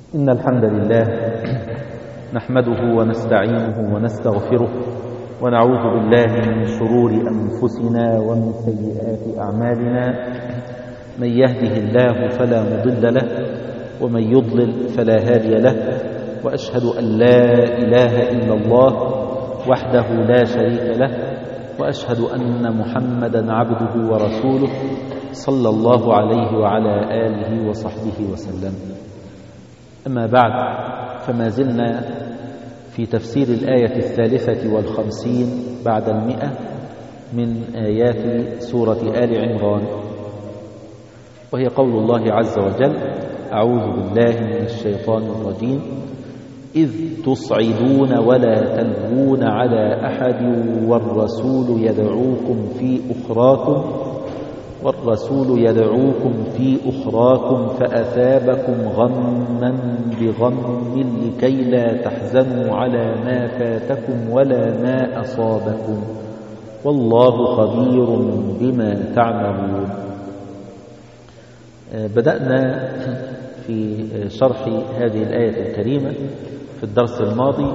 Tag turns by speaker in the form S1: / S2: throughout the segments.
S1: إن الحمد لله نحمده ونستعينه ونستغفره ونعوذ بالله من شرور أنفسنا ومن سيئات أعمالنا. من يهده الله فلا مضل له ومن يضلل فلا هادي له، وأشهد أن لا إله إلا الله وحده لا شريك له، وأشهد أن محمدا عبده ورسوله صلى الله عليه وعلى آله وصحبه وسلم. أما بعد، فما زلنا في تفسير الآية 53 بعد 100 من آيات سورة آل عمران، وهي قول الله عز وجل: أعوذ بالله من الشيطان الرجيم: إذ تصعدون ولا تلوون على أحد والرسول يدعوكم في أخراكم فأثابكم غما بغم لكي لا تحزنوا على ما فاتكم ولا ما أصابكم والله خبير بما تعملون. بدأنا في شرح هذه الآية الكريمة في الدرس الماضي،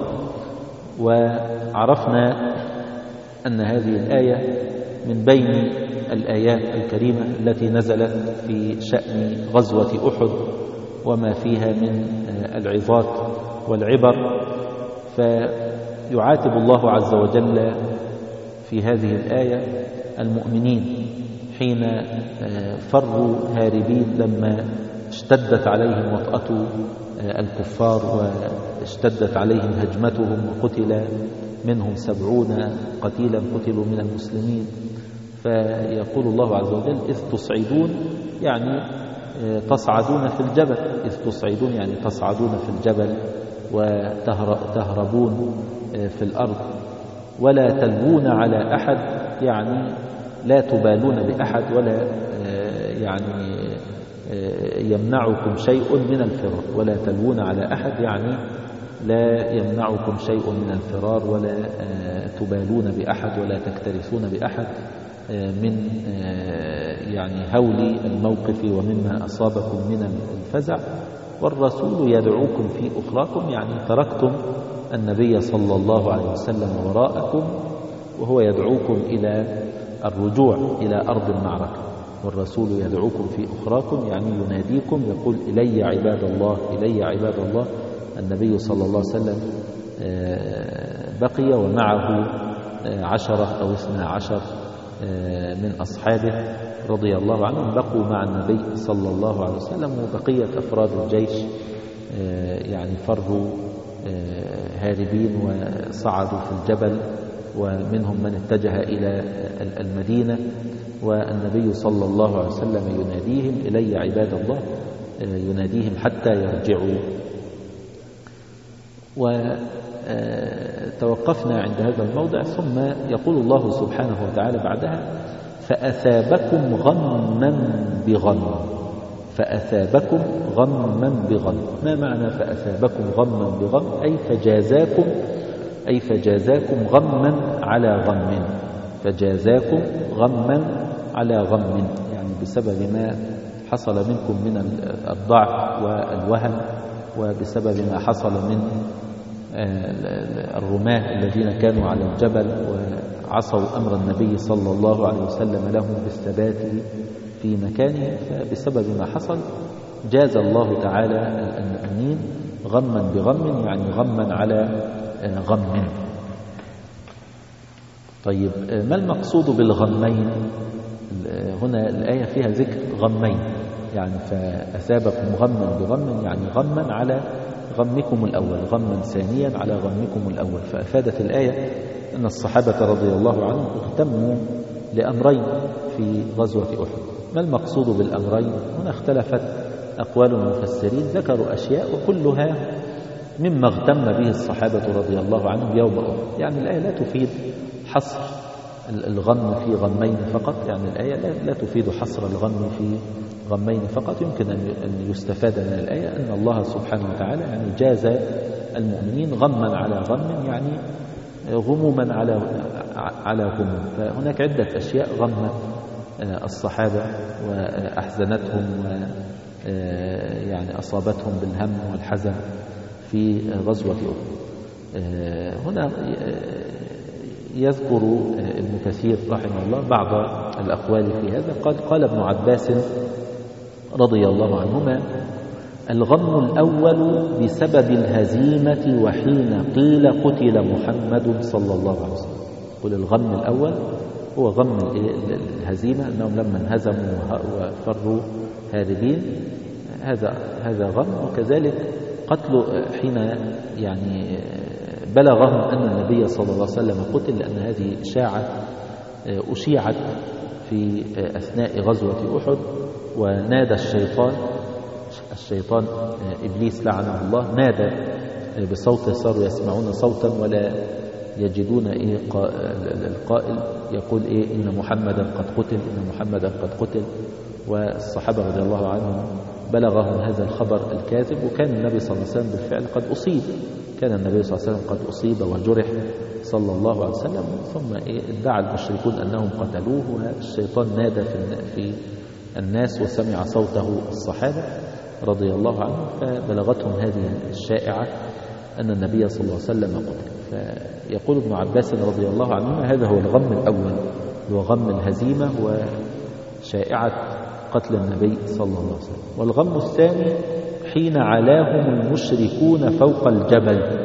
S1: وعرفنا أن هذه الآية من بين الآيات الكريمة التي نزلت في شأن غزوة أحد وما فيها من العظات والعبر. فيعاتب الله عز وجل في هذه الآية المؤمنين حين فروا هاربين لما اشتدت عليهم وطأة الكفار واشتدت عليهم هجمتهم، وقتل منهم 70 قتيلا قتلوا من المسلمين. فيقول الله عز وجل: إذ تصعدون، يعني تصعدون في الجبل. إذ تصعدون يعني تصعدون في الجبل وتهربون في الأرض. ولا تلوون على أحد، يعني لا تبالون بأحد، ولا يعني يمنعكم شيء من الفرار. ولا تلوون على أحد يعني لا يمنعكم شيء من الفرار، ولا تبالون بأحد، ولا تكترثون بأحد من يعني هول الموقف ومما أصابكم من الفزع. والرسول يدعوكم في أخراكم، يعني تركتم النبي صلى الله عليه وسلم وراءكم وهو يدعوكم إلى الرجوع إلى أرض المعركة. والرسول يدعوكم في أخراكم يعني يناديكم، يقول: إلي عباد الله، إلي عباد الله. النبي صلى الله عليه وسلم بقي ومعه 10 أو 12 من أصحابه رضي الله عنهم بقوا مع النبي صلى الله عليه وسلم، وبقية أفراد الجيش يعني فروا هاربين وصعدوا في الجبل، ومنهم من اتجه إلى المدينة. والنبي صلى الله عليه وسلم يناديهم: إلي عباد الله، يناديهم حتى يرجعوا. وتوقفنا عند هذا الموضع، ثم يقول الله سبحانه وتعالى بعدها: فأثابكم غما بغم. فأثابكم غما بغم. ما معنى فأثابكم غما بغم؟ أي فجازاكم غما على غم. فجازاكم غما على غم، يعني بسبب ما حصل منكم من الضعف والوهن، وبسبب ما حصل من الرماة الذين كانوا على الجبل وعصوا أمر النبي صلى الله عليه وسلم لهم بالثبات في مكانه. فبسبب ما حصل جاز الله تعالى المؤمنين غما بغم، يعني غما على غم. طيب، ما المقصود بالغمين؟ هنا الآية فيها ذكر غمين، يعني فأثابكم غما بغم، يعني غما على غمكم الأول، غما ثانيا على غمكم الأول. فأفادت الآية أن الصحابة رضي الله عنهم اهتموا لأمرين في غزوة أحد. ما المقصود بالأمرين؟ هنا اختلفت أقوال المفسرين، ذكروا أشياء وكلها مما اغتم به الصحابة رضي الله عنهم يوم أحد. يعني الآية لا تفيد حصر الغم في غمين فقط، يعني الآية لا تفيد حصر الغم في غمين فقط. يمكن أن يستفاد من الآية أن الله سبحانه وتعالى يعني جاز المؤمنين غما على غم، يعني غموما على غموم. فهناك عدة أشياء غمت الصحابة وأحزنتهم يعني أصابتهم بالهم والحزن في غزوة أحد. هنا يذكر ابن كثير رحمه الله بعض الأقوال في هذا. قال ابن عباس رضي الله عنهما: الغم الأول بسبب الهزيمة وحين قيل قتل محمد صلى الله عليه وسلم. قل الغم الأول هو غم الهزيمة، أنهم لما انهزموا وفروا هاربين، هذا غم. وكذلك قتل حين يعني بلغهم أن النبي صلى الله عليه وسلم قتل، لأن هذه أشيعت في أثناء غزوة أحد. ونادى الشيطان إبليس لعنه الله، نادى بصوت صاروا يسمعون صوتا ولا يجدون القائل يقول إن محمدا قد قتل، إن محمدا قد قتل. والصحابة رضي الله عنهم بلغهم هذا الخبر الكاذب، وكان النبي صلى الله عليه وسلم بالفعل قد أصيب، كان النبي صلى الله عليه وسلم قد أصيب وجرح صلى الله عليه وسلم. ثم ادعى المشركون أنهم قتلوه، والشيطان نادى في الناس وسمع صوته الصحابة رضي الله عنهم، فبلغتهم هذه الشائعة أن النبي صلى الله عليه وسلم قتل. فيقول ابن عباس رضي الله عنهما: هذا هو الغم الأول، هو غم الهزيمة وشائعة قتل النبي صلى الله عليه وسلم. والغم الثاني حين علاهم المشركون فوق الجبل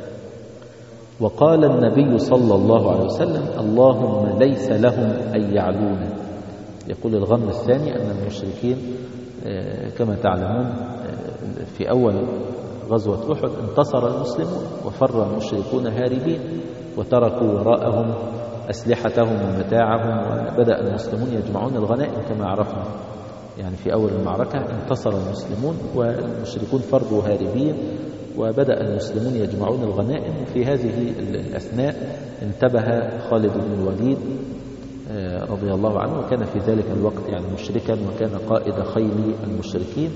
S1: وقال النبي صلى الله عليه وسلم: اللهم ليس لهم أن يعلونا. يقول الغم الثاني أن المشركين كما تعلمون في أول غزوة أحد انتصر المسلمون وفر المشركون هاربين، وتركوا وراءهم أسلحتهم ومتاعهم، وبدأ المسلمون يجمعون الغنائم كما عرفنا. يعني في أول المعركة انتصر المسلمون والمشركون فروا هاربين، وبدأ المسلمون يجمعون الغنائم. وفي هذه الأثناء انتبه خالد بن الوليد رضي الله عنه، وكان في ذلك الوقت يعني مشركا وكان قائد خيل المشركين،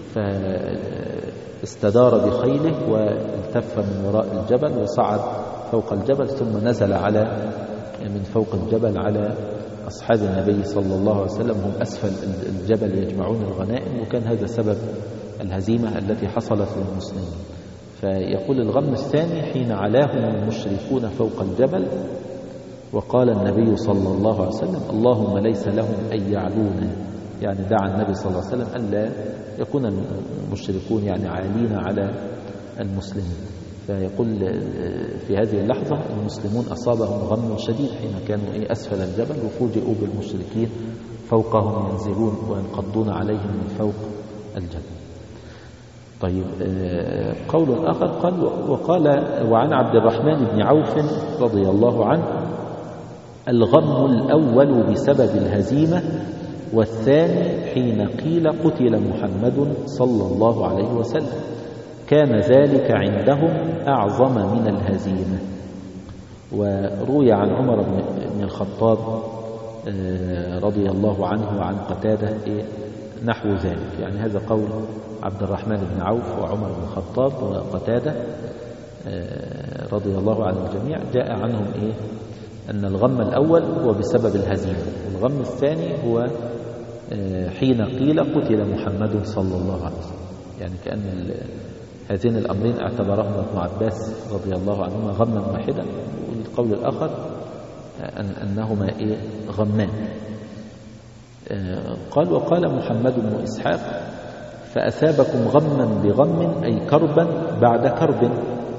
S1: فاستدار بخيله والتف من وراء الجبل وصعد فوق الجبل، ثم نزل من فوق الجبل على أصحاب النبي صلى الله عليه وسلم، هم أسفل الجبل يجمعون الغنائم، وكان هذا سبب الهزيمة التي حصلت للمسلمين. فيقول الغم الثاني حين علاهم المشركون فوق الجبل وقال النبي صلى الله عليه وسلم: اللهم ليس لهم أن يعلونا. يعني دعا النبي صلى الله عليه وسلم ألا يكون المشركون يعني عالين على المسلمين. فيقول في هذه اللحظة المسلمون أصابهم غم شديد حين كانوا أسفل الجبل وفوجئوا بالمشركين فوقهم ينزلون وينقضون عليهم من فوق الجبل. طيب، قول آخر قال وعن عبد الرحمن بن عوف رضي الله عنه: الغم الأول بسبب الهزيمة، والثاني حين قيل قتل محمد صلى الله عليه وسلم، كان ذلك عندهم أعظم من الهزيمة. وروي عن عمر بن الخطاب رضي الله عنه وعن قتادة نحو ذلك. يعني هذا قول عبد الرحمن بن عوف وعمر بن الخطاب وقتادة رضي الله عن الجميع، جاء عنهم أن الغم الأول هو بسبب الهزيمة، والغم الثاني هو حين قيل قتل محمد صلى الله عليه وسلم. يعني كأن هذين الأمرين اعتبرهما ابن عباس رضي الله عنهما غما واحدا، والقول الآخر أنهما غمان. قال وقال محمد بن إسحاق: فأثابكم غما بغم، أي كربا بعد كرب،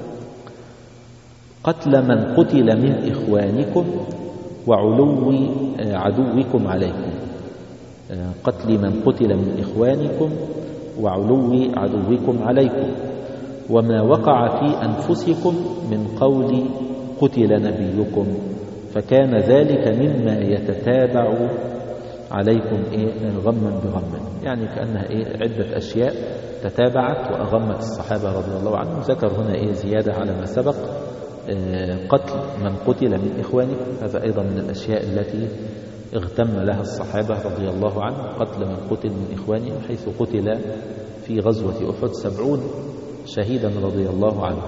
S1: قتل من قتل من إخوانكم وعلو عدوكم عليكم. قتل من قتل من إخوانكم وعلو عدوكم عليكم، وما وقع في أنفسكم من قول قتل نبيكم، فكان ذلك مما يتتابع عليكم غما بغما. يعني كأنها عدة أشياء تتابعت وأغمت الصحابة رضي الله عنهم. ذكر هنا زيادة على ما سبق، قتل من قتل من إخوانكم، هذا أيضا من الأشياء التي اغتم لها الصحابة رضي الله عنهم، قتل من قتل من إخوانهم، حيث قتل في غزوة أحد 70 شهيدا رضي الله عنه.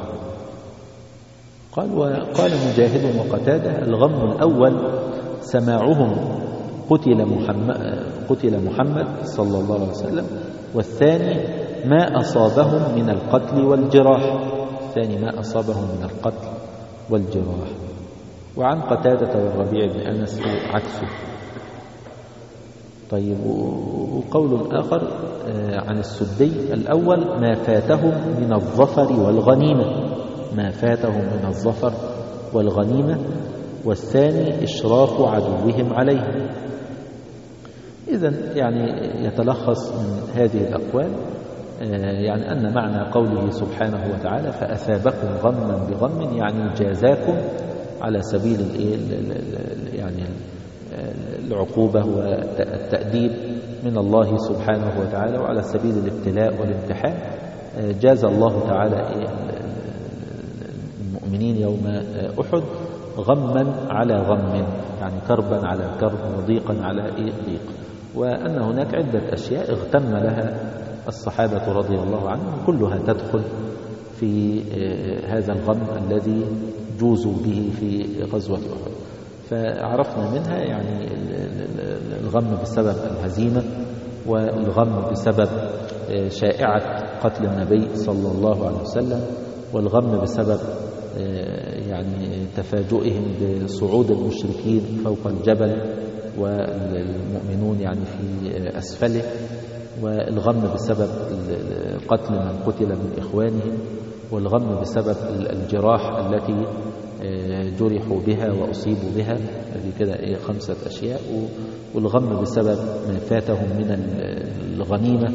S1: قال مجاهد وقتادة: الغم الأول سماعهم قتل محمد صلى الله عليه وسلم، والثاني ما أصابهم من القتل والجراح. الثاني ما أصابهم من القتل والجراح. وعن قتادة والربيع بن أنس عكسه. طيب، وقول آخر عن السدي: الأول ما فاتهم من الظفر والغنيمة، ما فاتهم من الظفر والغنيمة، والثاني إشراف عدوهم عليه. إذن يعني يتلخص من هذه الأقوال يعني أن معنى قوله سبحانه وتعالى فأثابكم غما بغم، يعني جازاكم على سبيل يعني العقوبة والتأديب من الله سبحانه وتعالى، وعلى سبيل الابتلاء والامتحان. جاز الله تعالى المؤمنين يوم أحد غما على غم، يعني كربا على كرب وضيقا على ضيق، وأن هناك عدة أشياء اغتم لها الصحابة رضي الله عنهم كلها تدخل في هذا الغم الذي جوزوا به في غزوة أحد. فعرفنا منها يعني الغم بسبب الهزيمة، والغم بسبب شائعة قتل النبي صلى الله عليه وسلم، والغم بسبب يعني تفاجؤهم بصعود المشركين فوق الجبل والمؤمنون يعني في أسفله، والغم بسبب قتل من قتل من إخوانهم، والغم بسبب الجراح التي جرحوا بها وأصيبوا بها. هذه كده 5 أشياء. والغم بسبب ما فاتهم من الغنيمة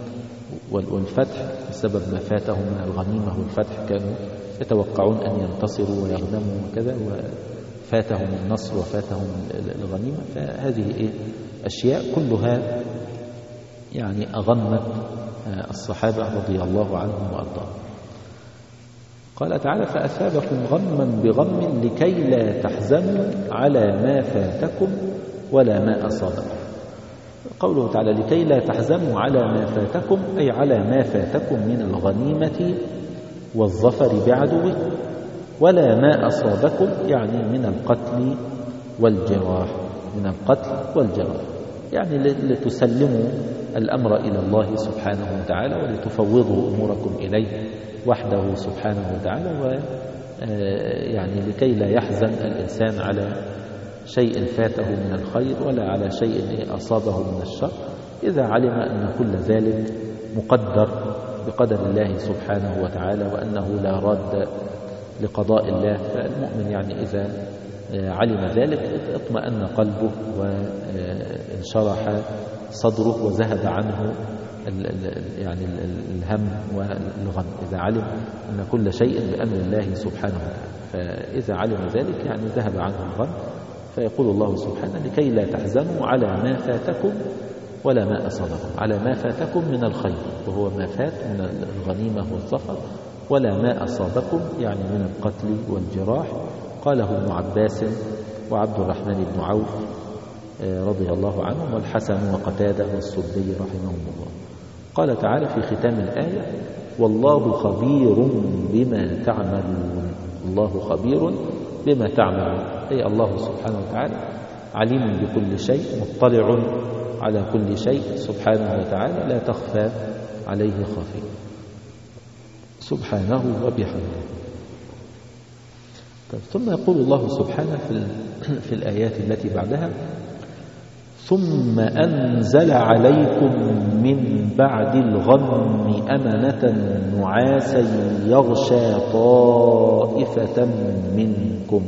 S1: والفتح، بسبب ما فاتهم من الغنيمة والفتح، كانوا يتوقعون أن ينتصروا ويغنموا وكذا، وفاتهم النصر وفاتهم الغنيمة. فهذه أشياء كلها يعني أغمت الصحابة رضي الله عنهم وأرضاهم. قال تعالى فأثابكم غما بغم لكي لا تحزنوا على ما فاتكم ولا ما أصابكم. قوله تعالى لكي لا تحزنوا على ما فاتكم، أي على ما فاتكم من الغنيمة والظفر بعدوه، ولا ما أصابكم يعني من القتل والجراح، من القتل والجراح، يعني لتسلموا الأمر إلى الله سبحانه وتعالى، ولتفوضوا أموركم إليه وحده سبحانه وتعالى، يعني لكي لا يحزن الإنسان على شيء فاته من الخير ولا على شيء أصابه من الشر، إذا علم أن كل ذلك مقدر بقدر الله سبحانه وتعالى، وأنه لا راد لقضاء الله. فالمؤمن يعني إذا علم ذلك اطمأن قلبه وانشرح صدره وذهب عنه يعني الهم والغم، إذا علم أن كل شيء بأمر الله سبحانه وتعالى. فإذا علم ذلك يعني ذهب عنه الغم. فيقول الله سبحانه لكي لا تحزنوا على ما فاتكم ولا ما أصابكم، على ما فاتكم من الخير وهو ما فات من الغنيمة والظفر، ولا ما أصابكم يعني من القتل والجراح. قاله ابن عباس وعبد الرحمن بن عوف رضي الله عنهم، والحسن وقتادة والسدي رحمهم الله. قال تعالى في ختام الآية والله خبير بما تعملون، الله خبير بما تعملون، أي الله سبحانه وتعالى عليم بكل شيء، مطلع على كل شيء سبحانه وتعالى، لا تخفى عليه خافية سبحانه وبحمده. ثم يقول الله سبحانه في الآيات التي بعدها ثم أنزل عليكم من بعد الغم أمنة نعاسا يغشى طائفة منكم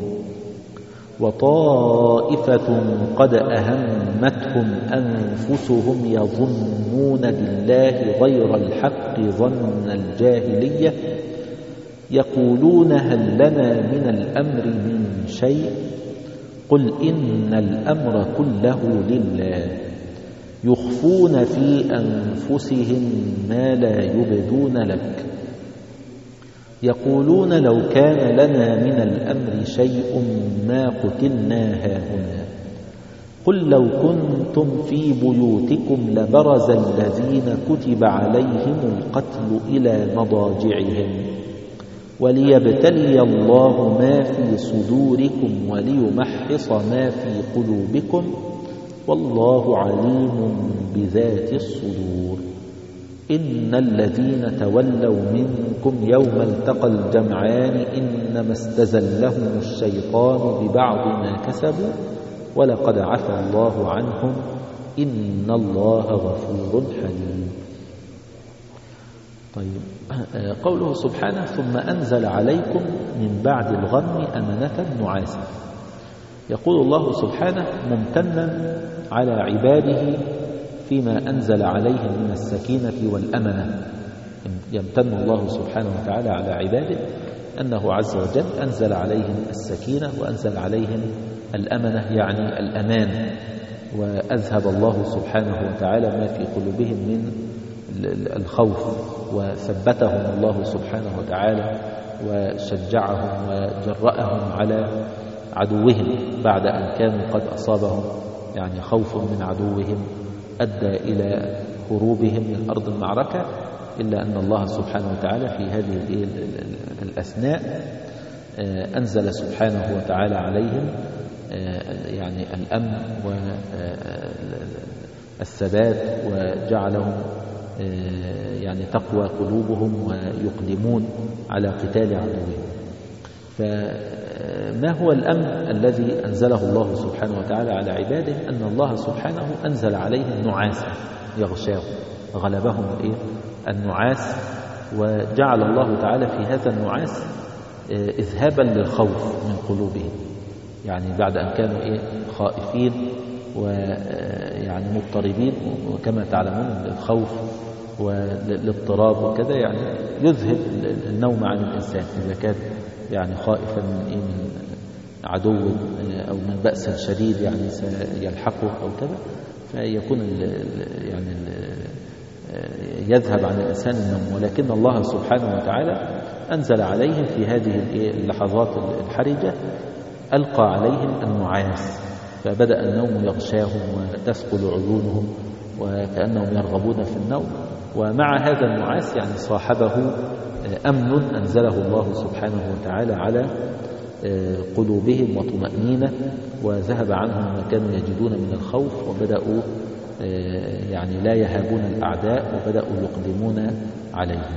S1: وطائفة قد أهمتهم أنفسهم يظنون بالله غير الحق ظن الجاهلية يقولون هل لنا من الأمر من شيء قل إن الأمر كله لله يخفون في أنفسهم ما لا يبدون لك يقولون لو كان لنا من الأمر شيء ما قتلنا هاهنا قل لو كنتم في بيوتكم لبرز الذين كتب عليهم القتل إلى مضاجعهم وليبتلي الله ما في صدوركم وليمحص ما في قلوبكم والله عليم بذات الصدور. إن الذين تولوا منكم يوم التقى الجمعان إنما استزلهم الشيطان ببعض ما كسبوا ولقد عفى الله عنهم إن الله غفور حليم. طيب، قوله سبحانه ثم أنزل عليكم من بعد الغم أمنة نعاسا. يقول الله سبحانه ممتنا على عباده فيما أنزل عليهم من السكينة والأمنة. يمتن الله سبحانه وتعالى على عباده أنه عز وجل أنزل عليهم السكينة وأنزل عليهم الأمنة يعني الأمان، وأذهب الله سبحانه وتعالى ما في قلوبهم من الخوف، وثبتهم الله سبحانه وتعالى وشجعهم وجرأهم على عدوهم بعد أن كانوا قد أصابهم يعني خوف من عدوهم أدى إلى هروبهم من أرض المعركة، إلا أن الله سبحانه وتعالى في هذه الأثناء أنزل سبحانه وتعالى عليهم يعني الأمن والثبات، وجعلهم يعني تقوى قلوبهم ويقدمون على قتال عدوهم. فما هو الأمن الذي أنزله الله سبحانه وتعالى على عباده؟ أن الله سبحانه أنزل عليهم نعاسا يغشاهم، غلبهم النعاس، وجعل الله تعالى في هذا النعاس إذهابا للخوف من قلوبهم، يعني بعد أن كانوا خائفين ويعني مضطربين، وكما تعلمون الخوف والاضطراب وكذا يعني يذهب النوم عن الإنسان إذا كان يعني خائفا من عدو أو من بأس شديد يعني سيلحقه أو كذا، فيكون يعني يذهب عن الإنسان النوم. ولكن الله سبحانه وتعالى أنزل عليهم في هذه اللحظات الحرجة ألقى عليهم النعاس، فبدأ النوم يغشاهم وتثقل عيونهم وكأنهم يرغبون في النوم. ومع هذا النعاس يعني صاحبه أمن أنزله الله سبحانه وتعالى على قلوبهم وطمأنينة، وذهب عنهم ما كانوا يجدون من الخوف، وبدأوا يعني لا يهابون الأعداء وبدأوا يقدمون عليهم.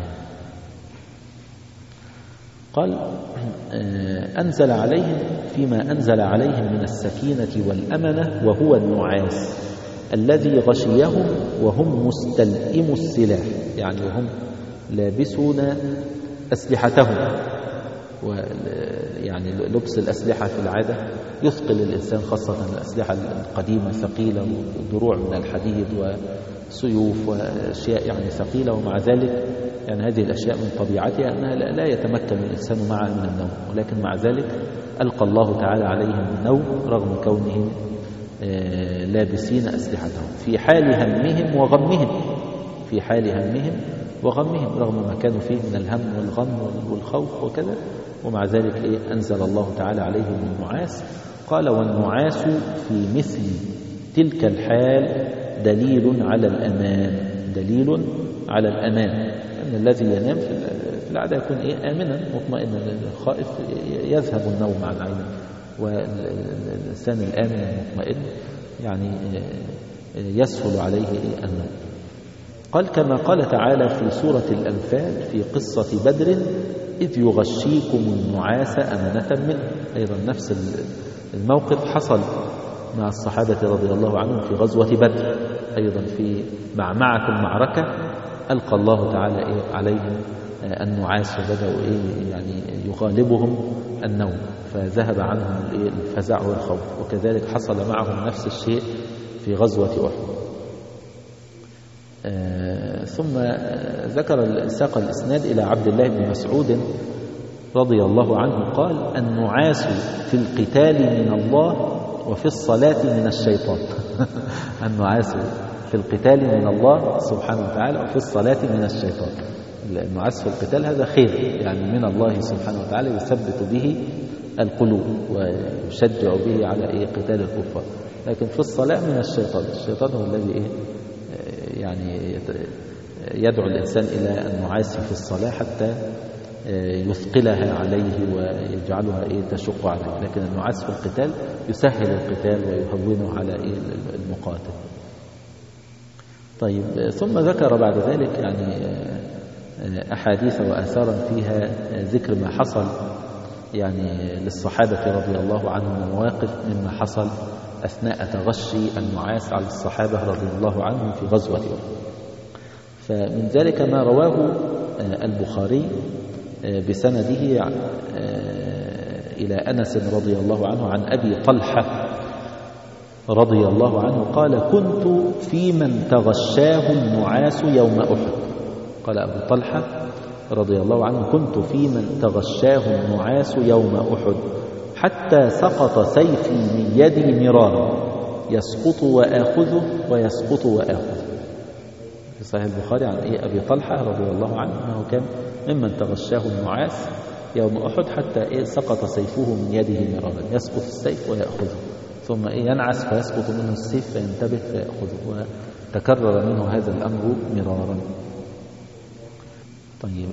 S1: قال أنزل عليهم فيما أنزل عليهم من السكينة والأمنة وهو النعاس الذي غشيهم وهم مستلئموا السلاح، يعني وهم لابسون أسلحتهم. ويعني لبس الأسلحة في العادة يثقل الإنسان، خاصة الأسلحة القديمة ثقيلة، ودروع من الحديد وسيوف وأشياء يعني ثقيلة، ومع ذلك يعني هذه الأشياء من طبيعتها أنها لا يتمكن الإنسان معها من النوم، ولكن مع ذلك ألقى الله تعالى عليهم النوم رغم كونهم لابسين أسلحتهم في حال همهم وغمهم، في حال همهم وغمهم رغم ما كانوا فيه من الهم والغم والخوف وكذا، ومع ذلك أنزل الله تعالى عليهم النعاس. قال والنعاس في مثل تلك الحال دليل على الأمان، دليل على الأمان، أن الذي ينام في العادة يكون آمنا مطمئنا، الخائف يذهب النوم عن عينه، والإنسان الآمن المطمئن يعني يسهل عليه النوم. قال كما قال تعالى في سورة الأنفال في قصة بدر إذ يغشيكم النعاس أمنة منه، أيضا نفس الموقف حصل مع الصحابة رضي الله عنهم في غزوة بدر، أيضا في معمعة المعركة ألقى الله تعالى عليهم النعاس، وبدأوا يعني يغالبهم النوم، فذهب عنهم الفزع والخوف. وكذلك حصل معهم نفس الشيء في غزوة أحد. ثم ذكر ساق الإسناد إلى عبد الله بن مسعود رضي الله عنه قال النعاس في القتال من الله وفي الصلاة من الشيطان. النعاس في القتال من الله سبحانه وتعالى وفي الصلاة من الشيطان. النعاس في القتال هذا خير يعني من الله سبحانه وتعالى، يثبت به القلوب ويشجع به على قتال الكفار. لكن في الصلاة من الشيطان، الشيطان هو الذي يعني يدعو الإنسان إلى النعاس في الصلاة حتى يثقلها عليه ويجعلها تشق عليه، لكن النعاس في القتال يسهل القتال ويهونه على المقاتل. طيب، ثم ذكر بعد ذلك يعني أحاديث وآثارا فيها ذكر ما حصل يعني للصحابة رضي الله عنهم ومواقف مما حصل أثناء تغشي النعاس على الصحابة رضي الله عنهم في غزوة أحد. فمن ذلك ما رواه البخاري بسنده إلى أنس رضي الله عنه عن أبي طلحة رضي الله عنه قال: كنت في من تغشاه النعاس يوم أحد. قال أبو طلحة رضي الله عنه: كنت في من تغشاه النعاس يوم أحد حتى سقط سيفي من يدي مرارا، يسقط وآخذه ويسقط وآخذه. في صحيح البخاري عن أبي طلحة رضي الله عنه أنه كان ممن تغشاه النعاس يوم أحد حتى سقط سيفه من يده مرارا، يسقط السيف ويأخذه، ثم ينعس فيسقط منه السيف فينتبه فيأخذه، وتكرر منه هذا الأمر مرارا. طيب،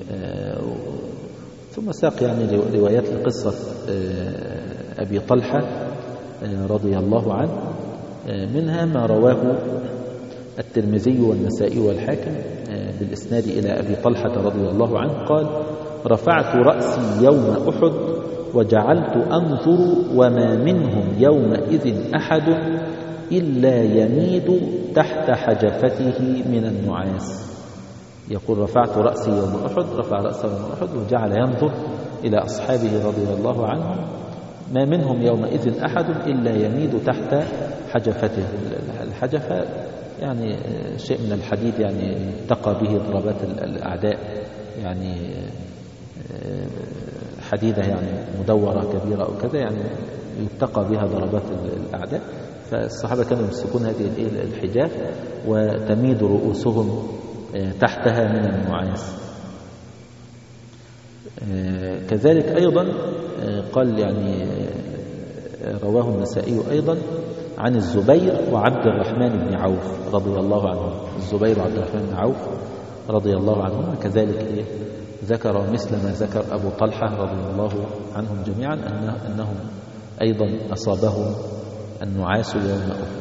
S1: ثم ساق يعني روايات لقصة أبي طلحة رضي الله عنه، منها ما رواه الترمذي والنسائي والحاكم بالإسناد إلى أبي طلحة رضي الله عنه قال: رفعت رأسي يوم أحد وجعلت أنظر وما منهم يومئذ أحد إلا يميد تحت حجفته من النعاس. يقول: رفعت رأسي يوم أحد، رفع رأسه يوم أحد وجعل ينظر إلى أصحابه رضي الله عنهم، ما منهم يومئذ أحد إلا يميد تحت حجفته. الحجفة يعني شيء من الحديد يعني يتقى به ضربات الأعداء، يعني حديدة يعني مدورة كبيرة أو كذا، يعني يتقى بها ضربات الأعداء. فالصحابة كانوا يمسكون هذه الحجاف وتميد رؤوسهم تحتها من النعاس. كذلك أيضا قال يعني رواه النسائي أيضا عن الزبير وعبد الرحمن بن عوف رضي الله عنهم. الزبير وعبد الرحمن بن عوف رضي الله عنهما كذلك ذكر مثل ما ذكر أبو طلحة رضي الله عنهم جميعا أنهم أيضا أصابهم النعاس يوم أحد.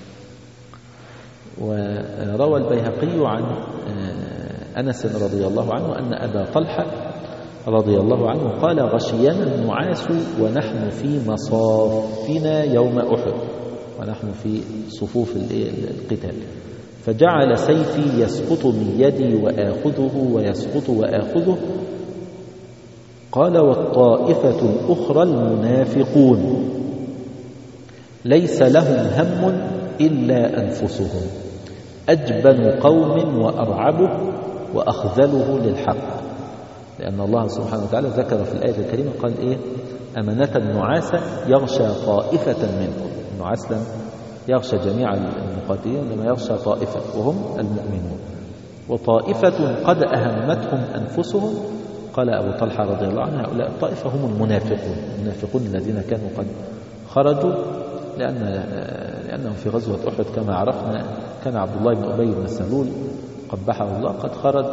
S1: وروى البيهقي عن أنس رضي الله عنه أن أبا طلحة رضي الله عنه قال: غشينا النعاس ونحن في مصافنا يوم أحد، ونحن في صفوف القتال، فجعل سيفي يسقط من يدي وآخذه ويسقط وآخذه. قال: والطائفة الأخرى المنافقون ليس لهم هم إلا أنفسهم، أجبن قوم وأرعبه وأخذله للحق. لأن الله سبحانه وتعالى ذكر في الآية الكريمة قال: أمنة النعاس يغشى طائفة منكم. النعاس لم يغشى جميع المقاتلين، لما يغشى طائفة وهم المؤمنون. وطائفة قد أهمتهم أنفسهم، قال أبو طلحة رضي الله عنه: هؤلاء الطائفة هم المنافقون الذين كانوا قد خرجوا، لأنهم في غزوة أحد كما عرفنا كان عبد الله بن أبي بن سلول قبحه الله قد خرج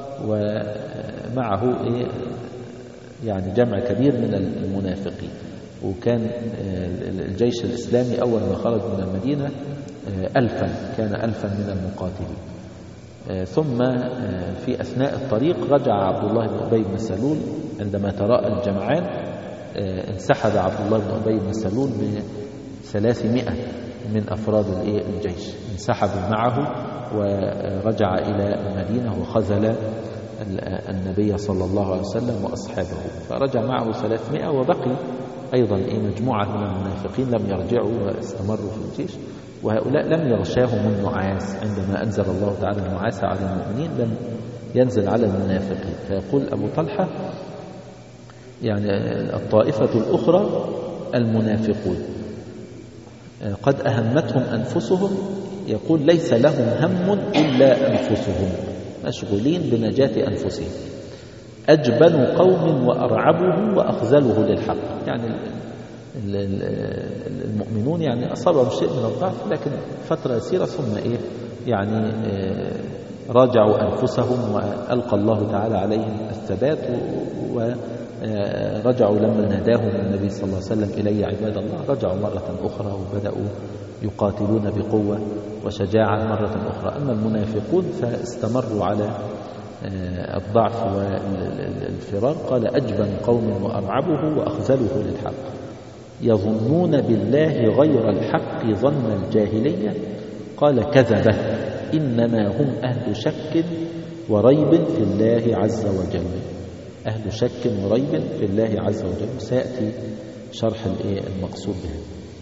S1: ومعه يعني جمع كبير من المنافقين. وكان الجيش الإسلامي أول ما خرج من المدينة كان 1000 من المقاتلين. ثم في أثناء الطريق رجع عبد الله بن أبي بن سلول عندما تراءى الجمعان، انسحب عبد الله بن أبي بن سلول ب300 من أفراد الجيش، انسحبوا معه ورجع إلى المدينة وخذل النبي صلى الله عليه وسلم وأصحابه. فرجع معه 300 وبقي أيضا مجموعة من المنافقين لم يرجعوا واستمروا في الجيش، وهؤلاء لم يغشاهم النعاس. عندما أنزل الله تعالى النعاس على المؤمنين لم ينزل على المنافقين. فيقول أبو طلحة يعني الطائفة الأخرى المنافقون قد أهمتهم أنفسهم، يقول ليس لهم هم إلا أنفسهم، مشغولين بنجاة أنفسهم. أجبن قوم وأرعبه وأخذله للحق، يعني المؤمنون يعني أصابهم شيء من الضعف، لكن فترة يسيرة ثم يعني راجعوا أنفسهم وألقى الله تعالى عليهم الثبات، ورجعوا لما ناداهم النبي صلى الله عليه وسلم إلي عباد الله رجعوا مرة أخرى وبدأوا يقاتلون بقوة وشجاعة مرة أخرى. أما المنافقون فاستمروا على الضعف والفرار. قال أجبن قوم وأرعبه وأخذله للحق يظنون بالله غير الحق ظن الجاهلية. قال كذبه إنما هم أهل شك وريب في الله عز وجل. أهل شك وريب في الله عز وجل. سيأتي شرح المقصود به.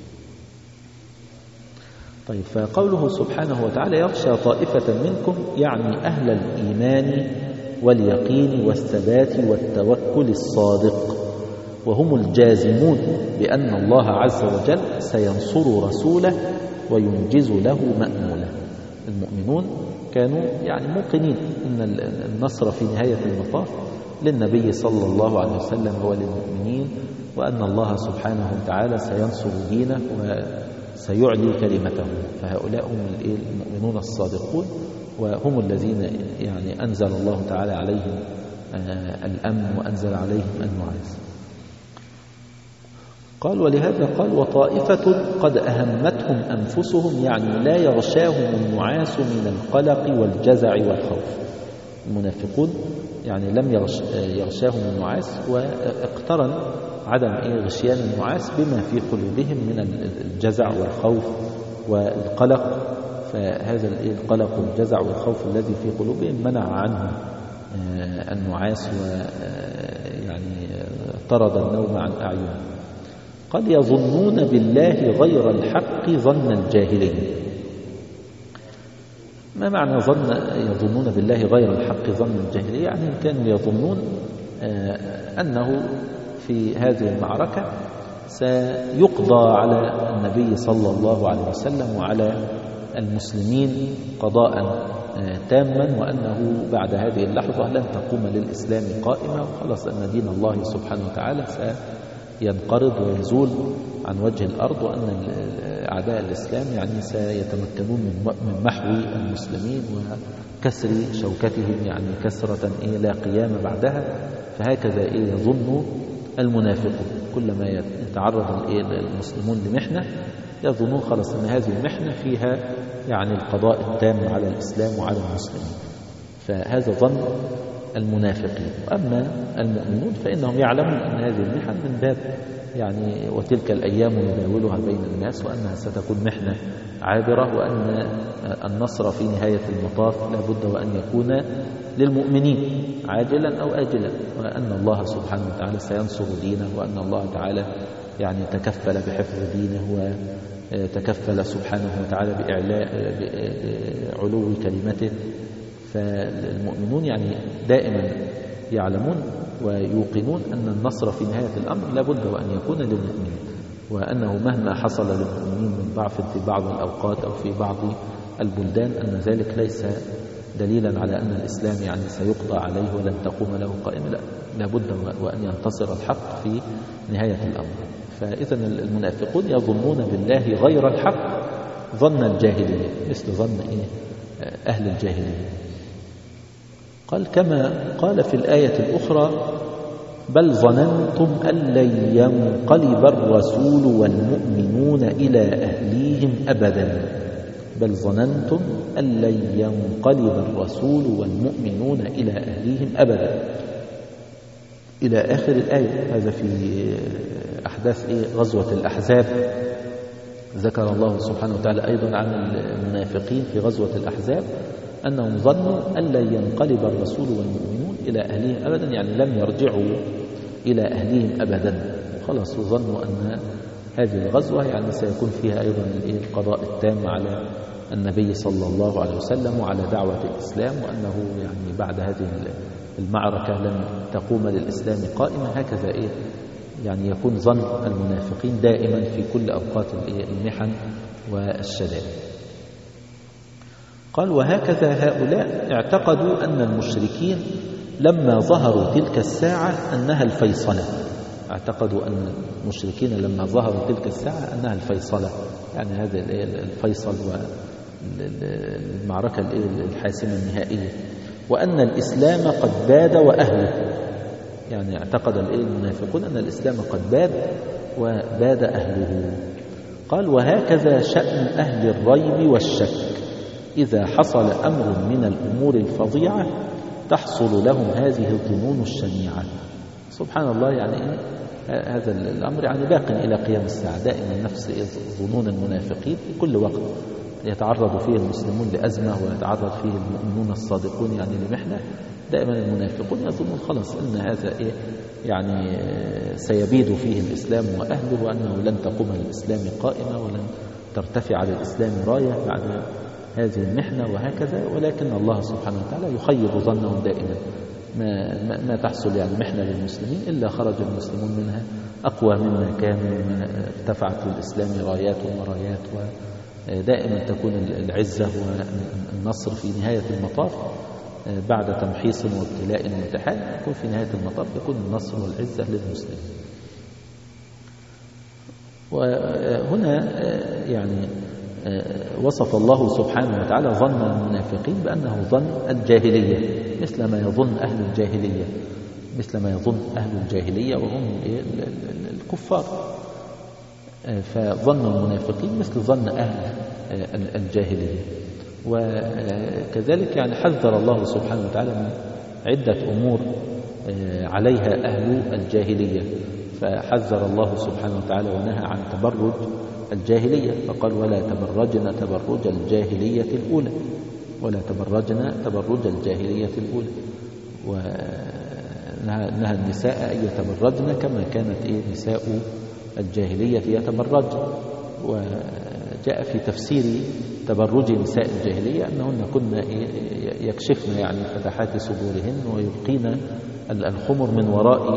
S1: طيب، فقوله سبحانه وتعالى يخشى طائفة منكم يعني أهل الإيمان واليقين والثبات والتوكل الصادق، وهم الجازمون بأن الله عز وجل سينصر رسوله وينجز له مأموله. المؤمنون كانوا يعني موقنين أن النصر في نهاية المطاف للنبي صلى الله عليه وسلم وللمؤمنين، وأن الله سبحانه وتعالى سينصر دينه وسيعلي كلمته. فهؤلاء هم المؤمنون الصادقون، وهم الذين يعني أنزل الله تعالى عليهم الأمن وأنزل عليهم النعاس. قال ولهذا قال وطائفة قد أهمتهم أنفسهم يعني لا يغشاهم النعاس من القلق والجزع والخوف. المنافقون يعني لم يغشاهم النعاس، واقترن عدم غشيان النعاس بما في قلوبهم من الجزع والخوف والقلق. فهذا القلق والجزع والخوف الذي في قلوبهم منع عنهم النعاس ويعني طرد النوم عن أعينهم. قد يظنون بالله غير الحق ظن الجاهلية. ما معنى يظنون بالله غير الحق ظن الجاهلية؟ يعني كانوا يظنون أنه في هذه المعركة سيقضى على النبي صلى الله عليه وسلم وعلى المسلمين قضاء تاما، وأنه بعد هذه اللحظة لن تقوم للإسلام قائمة، وخلص أن دين الله سبحانه وتعالى سينقرض ويزول عن وجه الأرض، وأن أعداء الإسلام يعني سيتمكنون من محو المسلمين وكسر شوكتهم، يعني كسرة لا قيام بعدها. فهكذا يظن المنافقون كلما يتعرض المسلمون لمحنة يظنون خلص أن هذه المحنة فيها يعني القضاء التام على الإسلام وعلى المسلمين. فهذا ظن المنافقين. أما المؤمنون فإنهم يعلمون أن هذه المحن من باب يعني وتلك الأيام نداولها بين الناس، وأنها ستكون محنة عابرة، وأن النصر في نهاية المطاف لا بد وأن يكون للمؤمنين عاجلا أو آجلا، وأن الله سبحانه وتعالى سينصر دينه، وأن الله تعالى يعني تكفل بحفظ دينه وتكفل سبحانه وتعالى بإعلاء علو كلمته. فالمؤمنون يعني دائما يعلمون ويوقنون أن النصر في نهاية الأمر لابد وأن يكون للمؤمنين، وأنه مهما حصل للمؤمنين من ضعف في بعض الأوقات أو في بعض البلدان أن ذلك ليس دليلا على أن الإسلام يعني سيقضى عليه ولن تقوم له قائمة. لا، لابد وأن ينتصر الحق في نهاية الأمر. فإذا المنافقون يظنون بالله غير الحق ظن الجاهلية، مثل ظن أهل الجاهلية. قال كما قال في الآية الأخرى بل ظننتم أن لن ينقلب الرسول والمؤمنون إلى أهليهم أبدا. بل ظننتم أن لن ينقلب الرسول والمؤمنون إلى أهليهم أبدا إلى آخر الآية. هذا في أحداث غزوة الأحزاب. ذكر الله سبحانه وتعالى أيضا عن المنافقين في غزوة الأحزاب أنهم ظنوا أن لن ينقلب الرسول والمؤمنون إلى أهليهم أبدا، يعني لم يرجعوا إلى أهليهم أبدا. خلاص ظنوا أن هذه الغزوة يعني سيكون فيها أيضا القضاء التام على النبي صلى الله عليه وسلم وعلى دعوة الإسلام، وأنه يعني بعد هذه المعركة لن تقوم للإسلام قائمة. هكذا يعني يكون ظن المنافقين دائما في كل أوقات المحن والشدائد. قال وهكذا هؤلاء اعتقدوا أن المشركين لما ظهروا تلك الساعة أنها الفيصلة. اعتقدوا أن المشركين لما ظهروا تلك الساعة أنها الفيصلة، يعني هذا الفيصل المعركة الحاسمة النهائية، وأن الإسلام قد باد وأهله. يعني اعتقد المنافقون أن الإسلام قد باد وباد أهله. قال: وهكذا شأن أهل الريب والشك، إذا حصل أمر من الأمور الفظيعة تحصل لهم هذه الظنون الشنيعة. سبحان الله، يعني هذا الأمر يعني باق إلى قيام الساعة. دائما نفس ظنون المنافقين في كل وقت يتعرض فيه المسلمون لأزمة ويتعرض فيه المؤمنون الصادقون يعني لمحنة، دائما المنافقون يظنون خلاص إن هذا يعني سيبيد فيه الإسلام وأهله، وأنه لن تقوم الإسلام قائمة ولن ترتفع على الإسلام راية بعد هذه المحنة وهكذا. ولكن الله سبحانه وتعالى يخيب ظنهم دائما. ما تحصل يعني محنة للمسلمين إلا خرج المسلمون منها أقوى مما كانوا، ارتفعت للإسلام رايات ومرايات، ودائما تكون العزة والنصر في نهاية المطاف بعد تمحيص وابتلاء وامتحان. يكون في نهاية المطاف يكون النصر والعزة للمسلمين. وهنا يعني وصف الله سبحانه وتعالى ظن المنافقين بأنه ظن الجاهلية، مثل ما يظن أهل الجاهلية، مثل ما يظن أهل الجاهلية وهم الكفار. فظن المنافقين مثل ظن أهل الجاهلية. وكذلك يعني حذر الله سبحانه وتعالى من عدة أمور عليها أهل الجاهلية، فحذر الله سبحانه وتعالى ونهى عن تبرج الجاهلية، فقال: ولا تبرجن تبرج الجاهلية الأولى، ولا تبرجن تبرج الجاهلية الأولى. ونهى النساء أن يتبرجن كما كانت نساء الجاهلية يتبرجن. وجاء في تفسير تبرج نساء الجاهلية أنهن كن يكشفن يعني فتحات صدورهن ويلقين الخمر من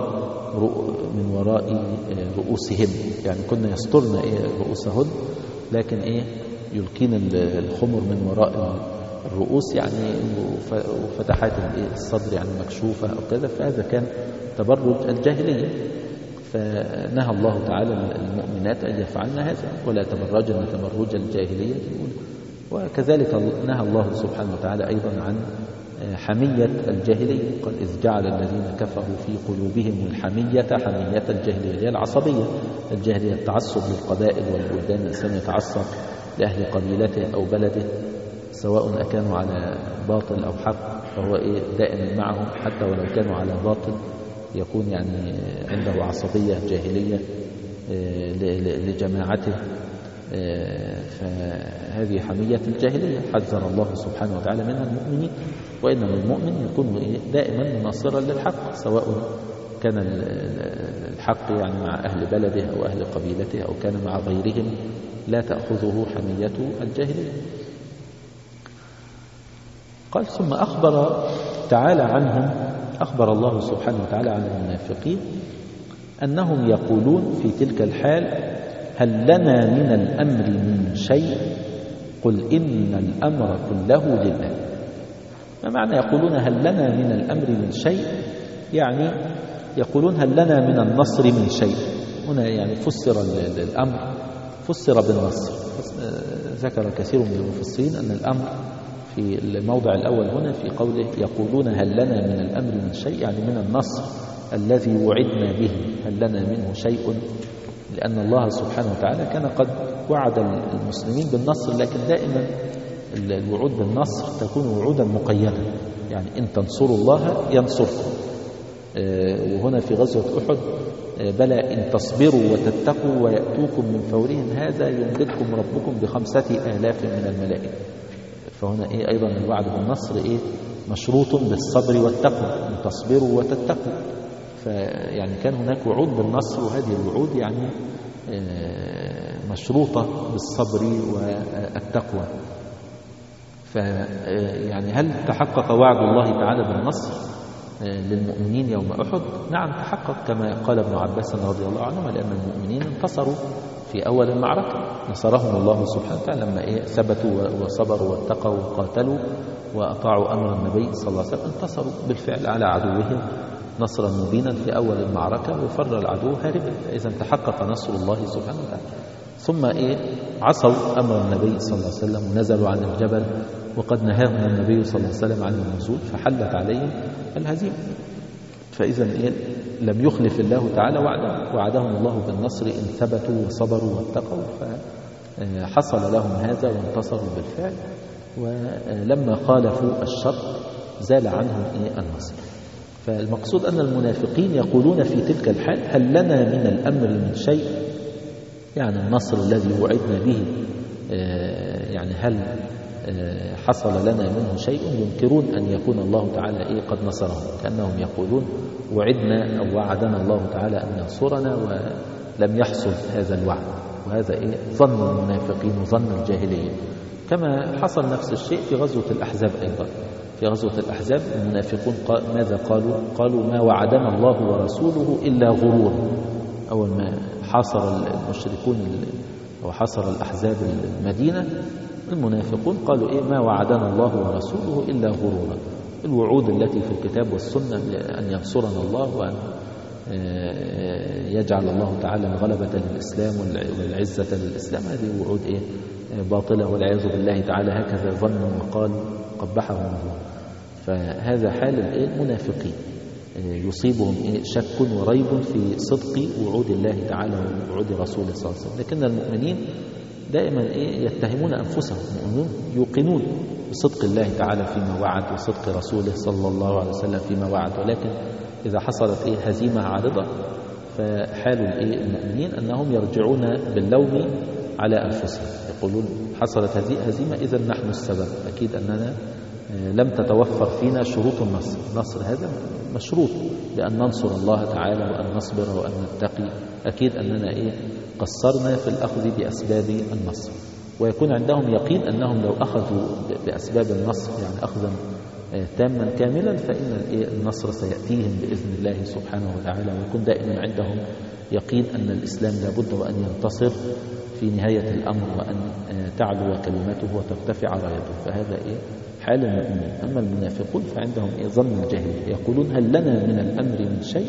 S1: وراء رؤوسهن، يعني كن يسترن رؤوسهن، لكن يلقين الخمر من وراء الرؤوس، يعني وفتحات الصدر يعني مكشوفة أو كذا. فهذا كان تبرج الجاهلية، فنهى الله تعالى المؤمنات أن يفعلن هذا، ولا تبرجن تبرج الجاهلية الأولى. وكذلك نهى الله سبحانه وتعالى أيضا عن حمية الجاهلية. قال: إذ جعل الذين كفروا في قلوبهم الحمية حمية الجاهلية، هي العصبية الجاهلية، التعصب للقبائل والبلدان. الإنسان يتعصب لأهل قبيلته أو بلده سواء أكانوا على باطل أو حق، فهو دائما معهم حتى ولو كانوا على باطل، يكون يعني عنده عصبية جاهلية لجماعته. فهذه حمية الجاهلية حذر الله سبحانه وتعالى منها المؤمنين. وإنما المؤمن يكون دائما مناصرا للحق، سواء كان الحق يعني مع أهل بلده أو أهل قبيلته أو كان مع غيرهم، لا تأخذه حمية الجاهلية. قال: ثم أخبر تعالى عنهم، أخبر الله سبحانه وتعالى عن المنافقين أنهم يقولون في تلك الحال: هل لنا من الأمر من شيء؟ قل إن الأمر كله لله. ما معنى يقولون هل لنا من الأمر من شيء؟ يعني يقولون هل لنا من النصر من شيء. هنا يعني فسر الأمر، فسر بالنصر. ذكر كثير من المفسرين أن الأمر في الموضع الأول هنا في قوله يقولون هل لنا من الأمر من شيء، يعني من النصر الذي وعدنا به، هل لنا منه شيء؟ لأن الله سبحانه وتعالى كان قد وعد المسلمين بالنصر، لكن دائما الوعود بالنصر تكون وعودا مقيدة، يعني إن تنصروا الله ينصركم. وهنا في غزوة أحد: بلى إن تصبروا وتتقوا ويأتوكم من فورهم هذا يمددكم ربكم ب5,000 من الملائكة. فهنا أيضا الوعد بالنصر مشروط بالصبر والتقوى، أن تصبروا وتتقوا. فيعني كان هناك وعود بالنصر، وهذه الوعود يعني مشروطة بالصبر والتقوى. فيعني هل تحقق وعد الله تعالى بالنصر للمؤمنين يوم أحد؟ نعم تحقق، كما قال ابن عباس رضي الله عنه، لأن المؤمنين انتصروا في أول المعركة، نصرهم الله سبحانه وتعالى لما ثبتوا وصبروا واتقوا وقاتلوا وأطاعوا أمر النبي صلى الله عليه وسلم، انتصروا بالفعل على عدوهم نصرا مبينا في أول المعركة، وفر العدو هاربا. إذا تحقق نصر الله سبحانه وتعالى. ثم عصوا أمر النبي صلى الله عليه وسلم ونزلوا عن الجبل وقد نهاهم النبي صلى الله عليه وسلم عن النزول، فحلت عليهم الهزيمة. فإذا لم يخلف الله تعالى وعدهم الله بالنصر إن ثبتوا وصبروا واتقوا، فحصل لهم هذا وانتصروا بالفعل. ولما خالفوا الشر زال عنهم النصر. فالمقصود أن المنافقين يقولون في تلك الحال: هل لنا من الأمر من شيء؟ يعني النصر الذي وعدنا به يعني هل حصل لنا منه شيء؟ ينكرون أن يكون الله تعالى قد نصرهم، كأنهم يقولون وعدنا أو وعدنا الله تعالى أن ينصرنا ولم يحصل هذا الوعد. وهذا ظن المنافقين وظن الجاهلية. كما حصل نفس الشيء في غزوة الأحزاب أيضا. في غزوة الأحزاب المنافقون ماذا قالوا؟ قالوا: ما وعدنا الله ورسوله إلا غرورا. أول ما حاصر المشركون أو حاصر الأحزاب المدينة، المنافقون قالوا: ما وعدنا الله ورسوله إلا غرورا. الوعود التي في الكتاب والسنة أن ينصرنا الله وأن يجعل الله تعالى الغلبة للإسلام والعزة للإسلام، هذه وعود باطلة والعياذ بالله تعالى. هكذا ظنوا وقالوا قبحهم الله. فهذا حال المنافقين، يصيبهم شك وريب في صدق وعود الله تعالى ووعود رسوله صلى الله عليه وسلم. لكن المؤمنين دائما يتهمون أنفسهم، المؤمنون يوقنون بصدق الله تعالى فيما وعد وصدق رسوله صلى الله عليه وسلم فيما وعد. ولكن إذا حصلت هزيمة عارضة، فحال المؤمنين أنهم يرجعون باللوم على أنفسهم، يقولون: حصلت هذه هزيمة، إذا نحن السبب، أكيد أننا لم تتوفر فينا شروط النصر. النصر هذا مشروط بأن ننصر الله تعالى وأن نصبر وأن نتقي. أكيد أننا قصرنا في الأخذ بأسباب النصر. ويكون عندهم يقين أنهم لو أخذوا بأسباب النصر يعني أخذا تاما كاملا، فإن النصر سيأتيهم بإذن الله سبحانه وتعالى. ويكون دائما عندهم يقين أن الإسلام لابد وأن ينتصر في نهاية الأمر، وأن تعلو كلمته وترتفع رايته. فهذا حال المؤمنين. أما المنافقون فعندهم ظن الجاهلية، يقولون: هل لنا من الأمر من شيء؟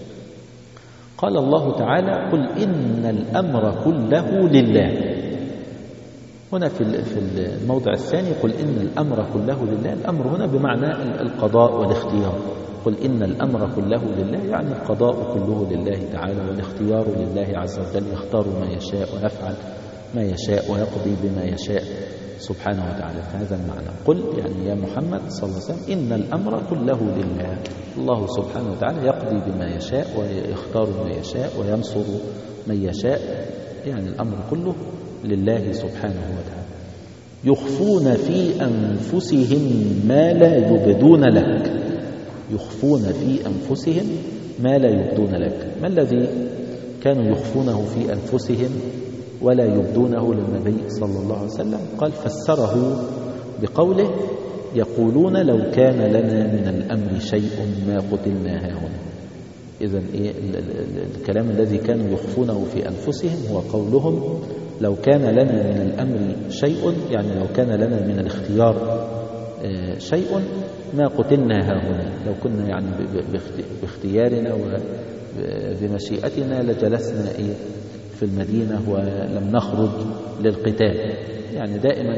S1: قال الله تعالى: قل إن الأمر كله لله. هنا في الموضع الثاني: قل إن الأمر كله لله. الأمر هنا بمعنى القضاء والاختيار. قل إن الأمر كله لله، يعني القضاء كله لله تعالى والاختيار لله عز وجل، يختار ما يشاء ويفعل ما يشاء ويقضي بما يشاء سبحانه وتعالى. هذا المعنى. قل يعني يا محمد صلى الله عليه وسلم: إن الأمر كله لله. الله سبحانه وتعالى يقضي بما يشاء ويختار ما يشاء وينصر من يشاء، يعني الأمر كله لله سبحانه وتعالى. يخفون في أنفسهم ما لا يبدون لك. يخفون في أنفسهم ما لا يبدون لك. ما الذي كانوا يخفونه في أنفسهم ولا يبدونه للنبي صلى الله عليه وسلم؟ قال: فسره بقوله: يقولون لو كان لنا من الأمر شيء ما قتلنا هاهنا. إذن الكلام الذي كانوا يخفونه في أنفسهم هو قولهم: لو كان لنا من الأمر شيء، يعني لو كان لنا من الاختيار شيء ما قتلنا هاهنا. لو كنا يعني باختيارنا وبمشيئتنا لجلسنا في المدينة ولم نخرج للقتال. يعني دائما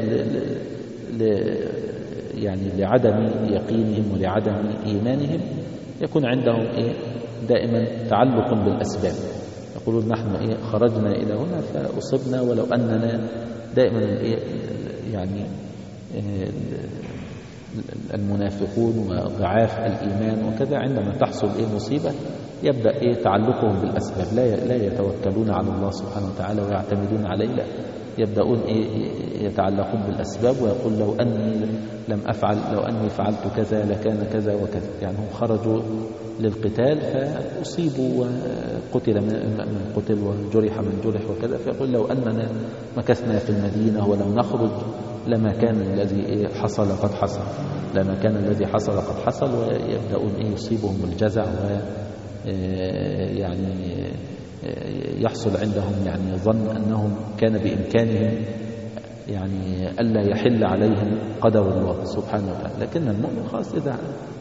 S1: يعني لعدم يقينهم ولعدم إيمانهم يكون عندهم دائما تعلق بالأسباب. يقولون: نحن خرجنا إلى هنا فأصبنا، ولو أننا دائما يعني المنافقون وضعاف الإيمان وكذا عندما تحصل مصيبة يبدأ تعلقهم بالأسباب، لا يتوكلون على الله سبحانه وتعالى ويعتمدون عليه، لا يبدأون يتعلقون بالأسباب، ويقول: لو أني لم أفعل، لو أني فعلت كذا لكان كذا وكذا. يعني هم خرجوا للقتال فأصيبوا وقتل من قتل وجرح من جرح وكذا، فيقول: لو أننا مكثنا في المدينة ولم نخرج لما كان الذي حصل قد حصل، لما كان الذي حصل قد حصل. ويبدأون يصيبهم الجزع يعني يحصل عندهم يعني ظن أنهم كان بإمكانهم يعني ألا يحل عليهم قدر الله سبحانه وتعالى. لكن المؤمن خاص إذا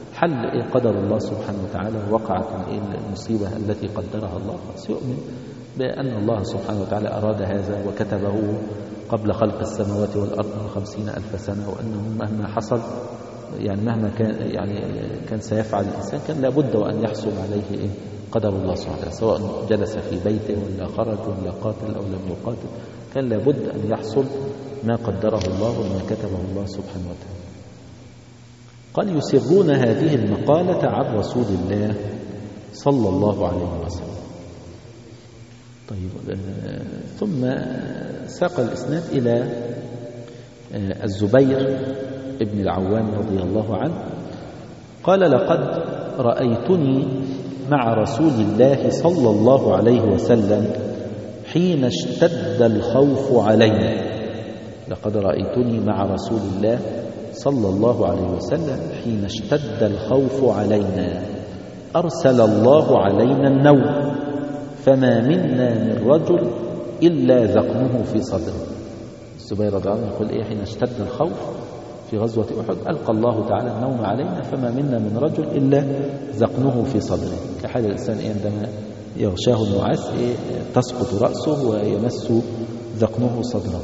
S1: حل قدر الله سبحانه وتعالى ووقعت المصيبة التي قدرها الله خاص يؤمن بأن الله سبحانه وتعالى أراد هذا وكتبه قبل خلق السماوات والأرض 50,000 سنة، وأنه مهما حصل يعني مهما كان سيفعل الإنسان كان لابد وأن يحصل عليه قدر الله سبحانه وتعالى، سواء جلس في بيته ولا خرج ولا قاتل أو لم يقاتل، كان لابد أن يحصل ما قدره الله وما كتبه الله سبحانه وتعالى. قال يسرون هذه المقالة عن رسول الله صلى الله عليه وسلم. طيب، ثم ساق الإسناد إلى الزبير ابن العوام رضي الله عنه قال لقد رأيتني مع رسول الله صلى الله عليه وسلم حين اشتد الخوف علينا. لقد رأيتني مع رسول الله صلى الله عليه وسلم حين اشتد الخوف علينا أرسل الله علينا النوم فما منا من رجل إلا ذقنه في صدره. الزبير رضي الله عنه يقول حين اشتد الخوف في غزوة أحد ألقى الله تعالى النوم علينا فما منا من رجل إلا ذقنه في صدره، كحال الإنسان عندما يغشاه النعاس تسقط رأسه ويمس ذقنه صدره.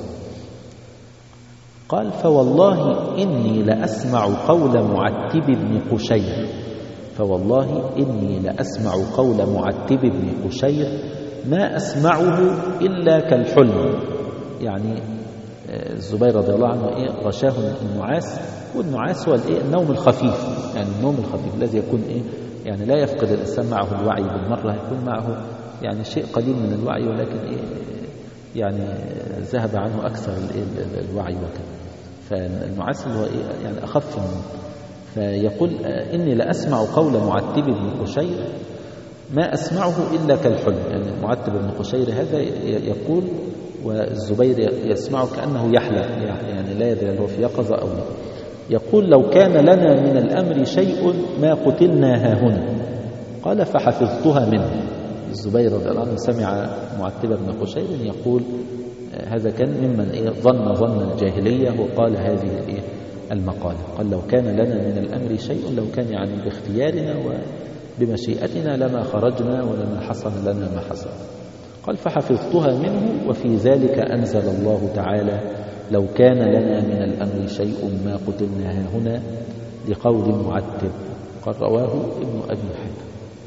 S1: قال فوالله إني لأسمع قول معتب بن قشير، فوالله إني لأسمع قول معتب بن قشير ما أسمعه إلا كالحلم. يعني الزبير رضي الله عنه غشاه النعاس، والنعاس هو النوم الخفيف، يعني النوم الخفيف الذي يكون يعني لا يفقد الإنسان معه الوعي بالمرة، يكون معه يعني شيء قليل من الوعي ولكن يعني ذهب عنه أكثر الوعي وكذا، فالنعاس هو يعني أخف منه. فيقول إني لأسمع قول معتب بن قشير ما أسمعه إلا كالحلم، يعني معتب بن قشير هذا يقول والزبير يسمعه كأنه يحلم، يعني لا يدري هل هو في يقظة أو لا. يقول لو كان لنا من الأمر شيء ما قتلنا هاهنا. قال فحفظتها منه. الزبير رضي الله عنه سمع معتب بن قشير يقول هذا كان ممن ظن الجاهلية وقال هذه المقالة. قال لو كان لنا من الأمر شيء، لو كان يعني باختيارنا وبمشيئتنا لما خرجنا ولما حصل لنا ما حصل. قال فحفظتها منه وفي ذلك أنزل الله تعالى لو كان لنا من الأمر شيء ما قتلنا هنا لقول معتب. قال رواه ابن أبي حاتم.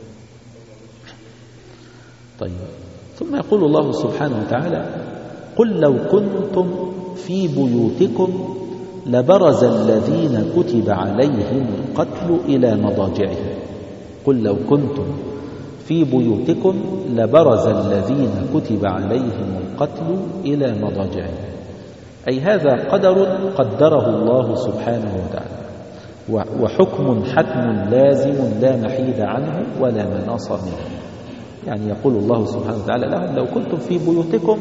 S1: طيب، ثم يقول الله سبحانه وتعالى قل لو كنتم في بيوتكم لبرز الذين كتب عليهم القتل إلى مضاجعهم. قل لو كنتم في بيوتكم لبرز الذين كتب عليهم القتل إلى مضاجعهم، أي هذا قدر قدره الله سبحانه وتعالى، وحكم حتم لازم لا محيد عنه ولا مناص منه. يعني يقول الله سبحانه وتعالى لهم لو كنتم في بيوتكم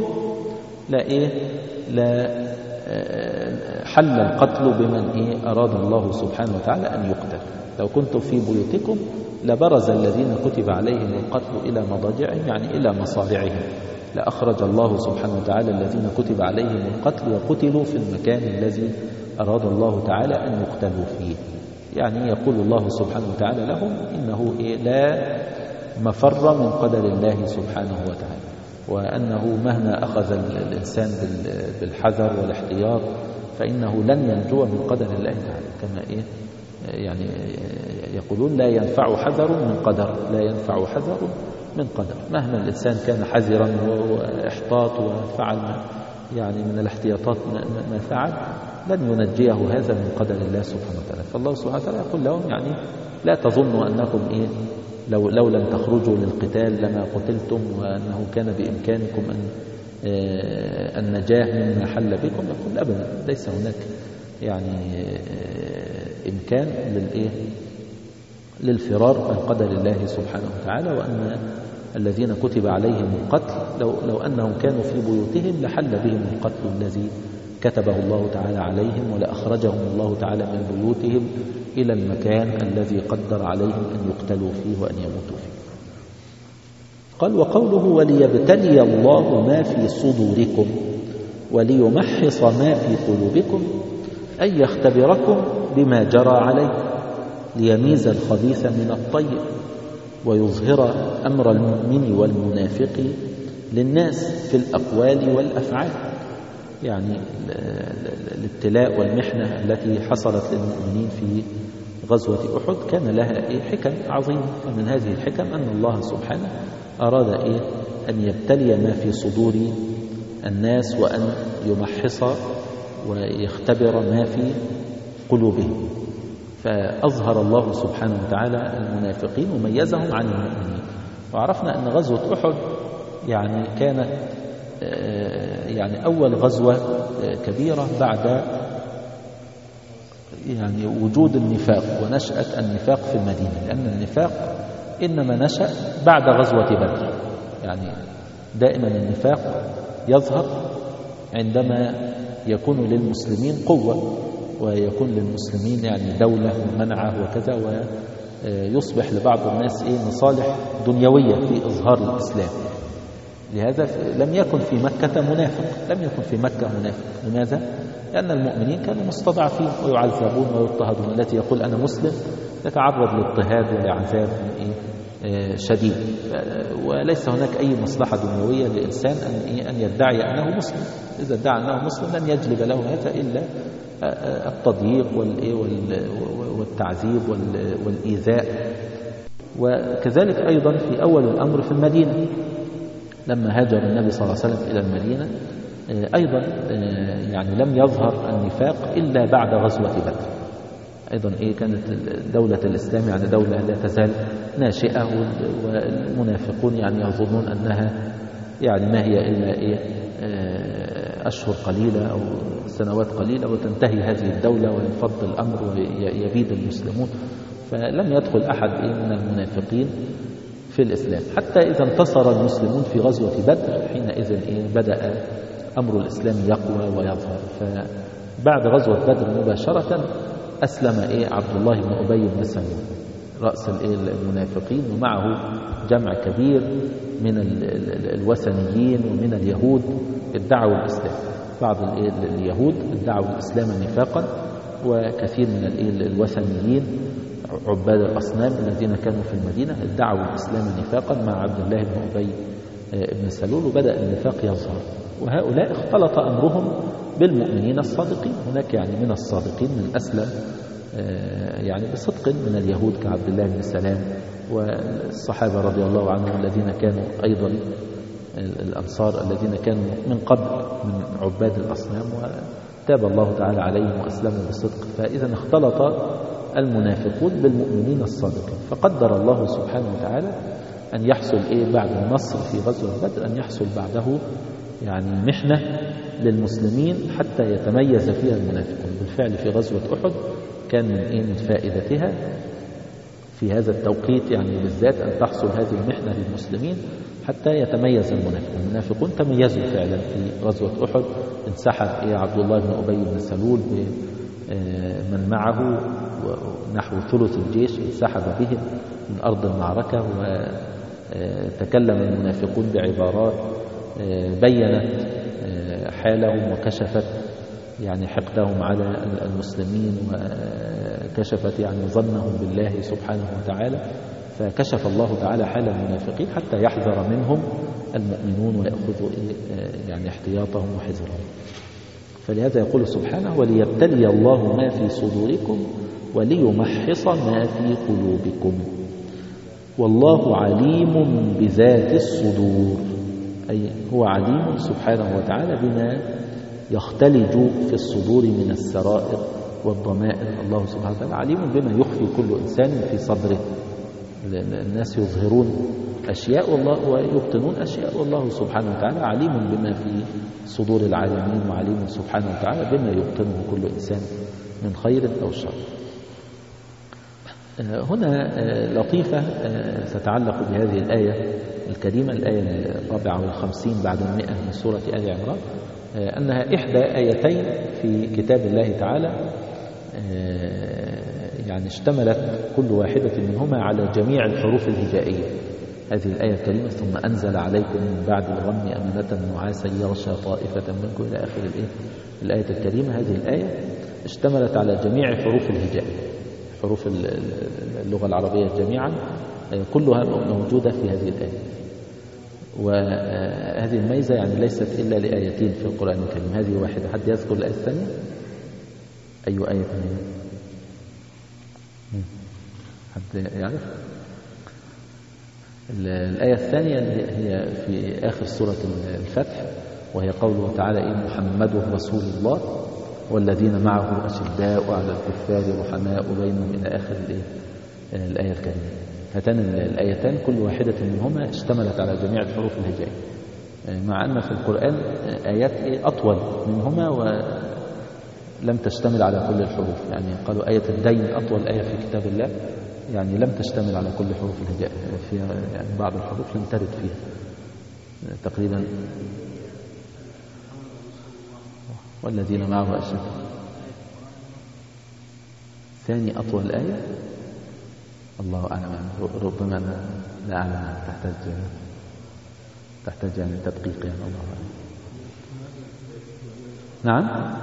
S1: لا حل القتل بمن أراد الله سبحانه وتعالى أن يقتل. لو كنتم في بيوتكم لبرز الذين كتب عليهم القتل إلى مضاجعهم، يعني إلى مصارعهم، لأخرج الله سبحانه وتعالى الذين كتب عليهم القتل وقتلوا في المكان الذي أراد الله تعالى أن يقتلوا فيه. يعني يقول الله سبحانه وتعالى لهم إنه لا مفر من قدر الله سبحانه وتعالى، وأنه مهما أخذ الإنسان بالحذر والاحتياط فإنه لن ينجو من قدر الله تعالى، كما يعني يقولون لا ينفع حذر من قدر، لا ينفع حذر من قدر. مهما الإنسان كان حذرا واحتاط وفعل يعني من الاحتياطات ما فعل لن ينجيه هذا من قدر الله سبحانه وتعالى. فالله سبحانه وتعالى يقول لهم يعني لا تظنوا أنكم لو لم تخرجوا للقتال لما قتلتم، وأنه كان بإمكانكم النجاة مما حل بكم. يقول أبدا، ليس هناك يعني إمكان للفرار من قدر الله سبحانه وتعالى، وأن الذين كتب عليهم القتل لو أنهم كانوا في بيوتهم لحل بهم القتل الذي كتبه الله تعالى عليهم، ولأخرجهم الله تعالى من بيوتهم إلى المكان الذي قدر عليهم أن يقتلوا فيه وأن يموتوا فيه. قال وقوله وليبتلي الله ما في صدوركم وليمحص ما في قلوبكم، أي يختبركم بما جرى عليكم ليميز الخبيث من الطيب ويظهر أمر المؤمن والمنافق للناس في الأقوال والأفعال. يعني الابتلاء والمحنة التي حصلت للمؤمنين في غزوة أحد كان لها حكم عظيمة. فمن هذه الحكم أن الله سبحانه أراد أن يبتلي ما في صدور الناس، وأن يمحص ويختبر ما في قلوبهم. فأظهر الله سبحانه وتعالى المنافقين وميزهم عن المؤمنين. وعرفنا أن غزوة أحد يعني كانت يعني أول غزوة كبيرة بعد يعني وجود النفاق ونشأة النفاق في المدينة، لأن النفاق إنما نشأ بعد غزوة بدر. يعني دائما النفاق يظهر عندما يكون للمسلمين قوة، ويكون للمسلمين يعني دولة ومنعة وكذا، ويصبح لبعض الناس مصالح دنيوية في إظهار الإسلام. لهذا لم يكن في مكة منافق، لم يكن في مكة منافق. لماذا؟ لأن المؤمنين كانوا مستضعفين ويعذبون ويضطهدون. التي يقول أنا مسلم يتعرض لاضطهاد ولعذاب شديد، وليس هناك أي مصلحة دنيوية للإنسان أن يدعي أنه مسلم. إذا ادعى أنه مسلم لن يجلب له هذا إلا التضييق والتعذيب والإيذاء. وكذلك أيضا في أول الأمر في المدينة لما هاجر النبي صلى الله عليه وسلم إلى المدينة، أيضا يعني لم يظهر النفاق إلا بعد غزوة بدر. أيضا كانت دولة الإسلام يعني دولة لا تزال ناشئة، والمنافقون يعني يظنون أنها يعني ما هي إلا أشهر قليلة أو سنوات قليلة وتنتهي هذه الدولة وينفض الأمر ويبيد المسلمون. فلم يدخل أحد من المنافقين في الإسلام، حتى إذا انتصر المسلمون في غزوة بدر حينئذ بدأ أمر الإسلام يقوى ويظهر. فبعد غزوة بدر مباشرة أسلم عبد الله بن أبي بن سلول رأس المنافقين، ومعه جمع كبير من الوثنيين ومن اليهود ادعوا الإسلام. بعض اليهود ادعوا الإسلام نفاقا، وكثير من الوثنيين عباد الأصنام الذين كانوا في المدينة ادعوا الإسلام نفاقا مع عبد الله بن أبي بن سلول، وبدأ النفاق يظهر. وهؤلاء اختلط أمرهم بالمؤمنين الصادقين. هناك يعني من الصادقين من أسلم يعني بصدق من اليهود كعبد الله بن سلام، والصحابة رضي الله عنهم الذين كانوا أيضا الأنصار الذين كانوا من قبل من عباد الأصنام، وتاب الله تعالى عليهم وأسلموا بصدق. فإذا اختلط المنافقون بالمؤمنين الصادقين، فقدر الله سبحانه وتعالى أن يحصل بعد النصر في غزوة بدر، أن يحصل بعده يعني محنة للمسلمين حتى يتميز فيها المنافقون. بالفعل في غزوة أحد كان من فائدتها في هذا التوقيت يعني بالذات أن تحصل هذه المحنة للمسلمين حتى يتميز المنافقون. المنافقون تميزوا فعلا في غزوة أحد. انسحب عبد الله بن أبي بن سلول بمن معه ونحو ثلث الجيش، انسحب بهم من أرض المعركة، وتكلم المنافقون بعبارات بينت حالهم وكشفت يعني حقدهم على المسلمين، وكشفت يعني ظنهم بالله سبحانه وتعالى. فكشف الله تعالى حال المنافقين حتى يحذر منهم المؤمنون ويأخذوا يعني احتياطهم وحذرهم. فلهذا يقول سبحانه: وليبتلي الله ما في صدوركم وليمحص ما في قلوبكم والله عليم بذات الصدور. أي هو عليم سبحانه وتعالى بما يختلج في الصدور من السرائر والضمائر. الله سبحانه وتعالى عليم بما يخفي كل إنسان في صدره. الناس يظهرون أشياء والله ويبطنون أشياء، والله سبحانه وتعالى عليم بما في صدور العالمين، وعليم سبحانه وتعالى بما يبطنه كل إنسان من خير أو شر. هنا لطيفة تتعلق بهذه الآية الكريمة، الآية 54 بعد 100 من سورة آل عمران، أنها إحدى آيتين في كتاب الله تعالى يعني اشتملت كل واحدة منهما على جميع الحروف الهجائية. هذه الآية الكريمة: ثم أنزل عليكم من بعد الغم أمنة نعاسا يغشى طائفة منكم إلى آخر الآية الكريمة. هذه الآية اشتملت على جميع حروف الهجاء، حروف اللغة العربية جميعا كلها موجودة في هذه الآية. وهذه الميزة يعني ليست إلا لآيتين في القرآن الكريم، هذه واحدة. حد يذكر الآية الثانية؟ أي آية ثانية؟ حد يعرف؟ الآية الثانية هي في آخر سورة الفتح، وهي قوله تعالى: إن محمد رسول الله والذين معه أشداء على الكفار رحماء بينهم، إلى آخر الآية الكريمة. هاتان الآيتان كل واحدة منهما اشتملت على جميع الحروف الهجائية، مع أن في القرآن آيات أطول منهما ولم تشتمل على كل الحروف. يعني قالوا آية الدين أطول آية في كتاب الله، يعني لم تشتمل على كل حروف الهجاء، فيها يعني بعض الحروف لم ترد فيها تقريبا. والذين معه أشد، ثاني أطول آية الله أعلم، ربما لا أعلم، تحتاج يعني تدقيق، يعني الله أعلم. نعم.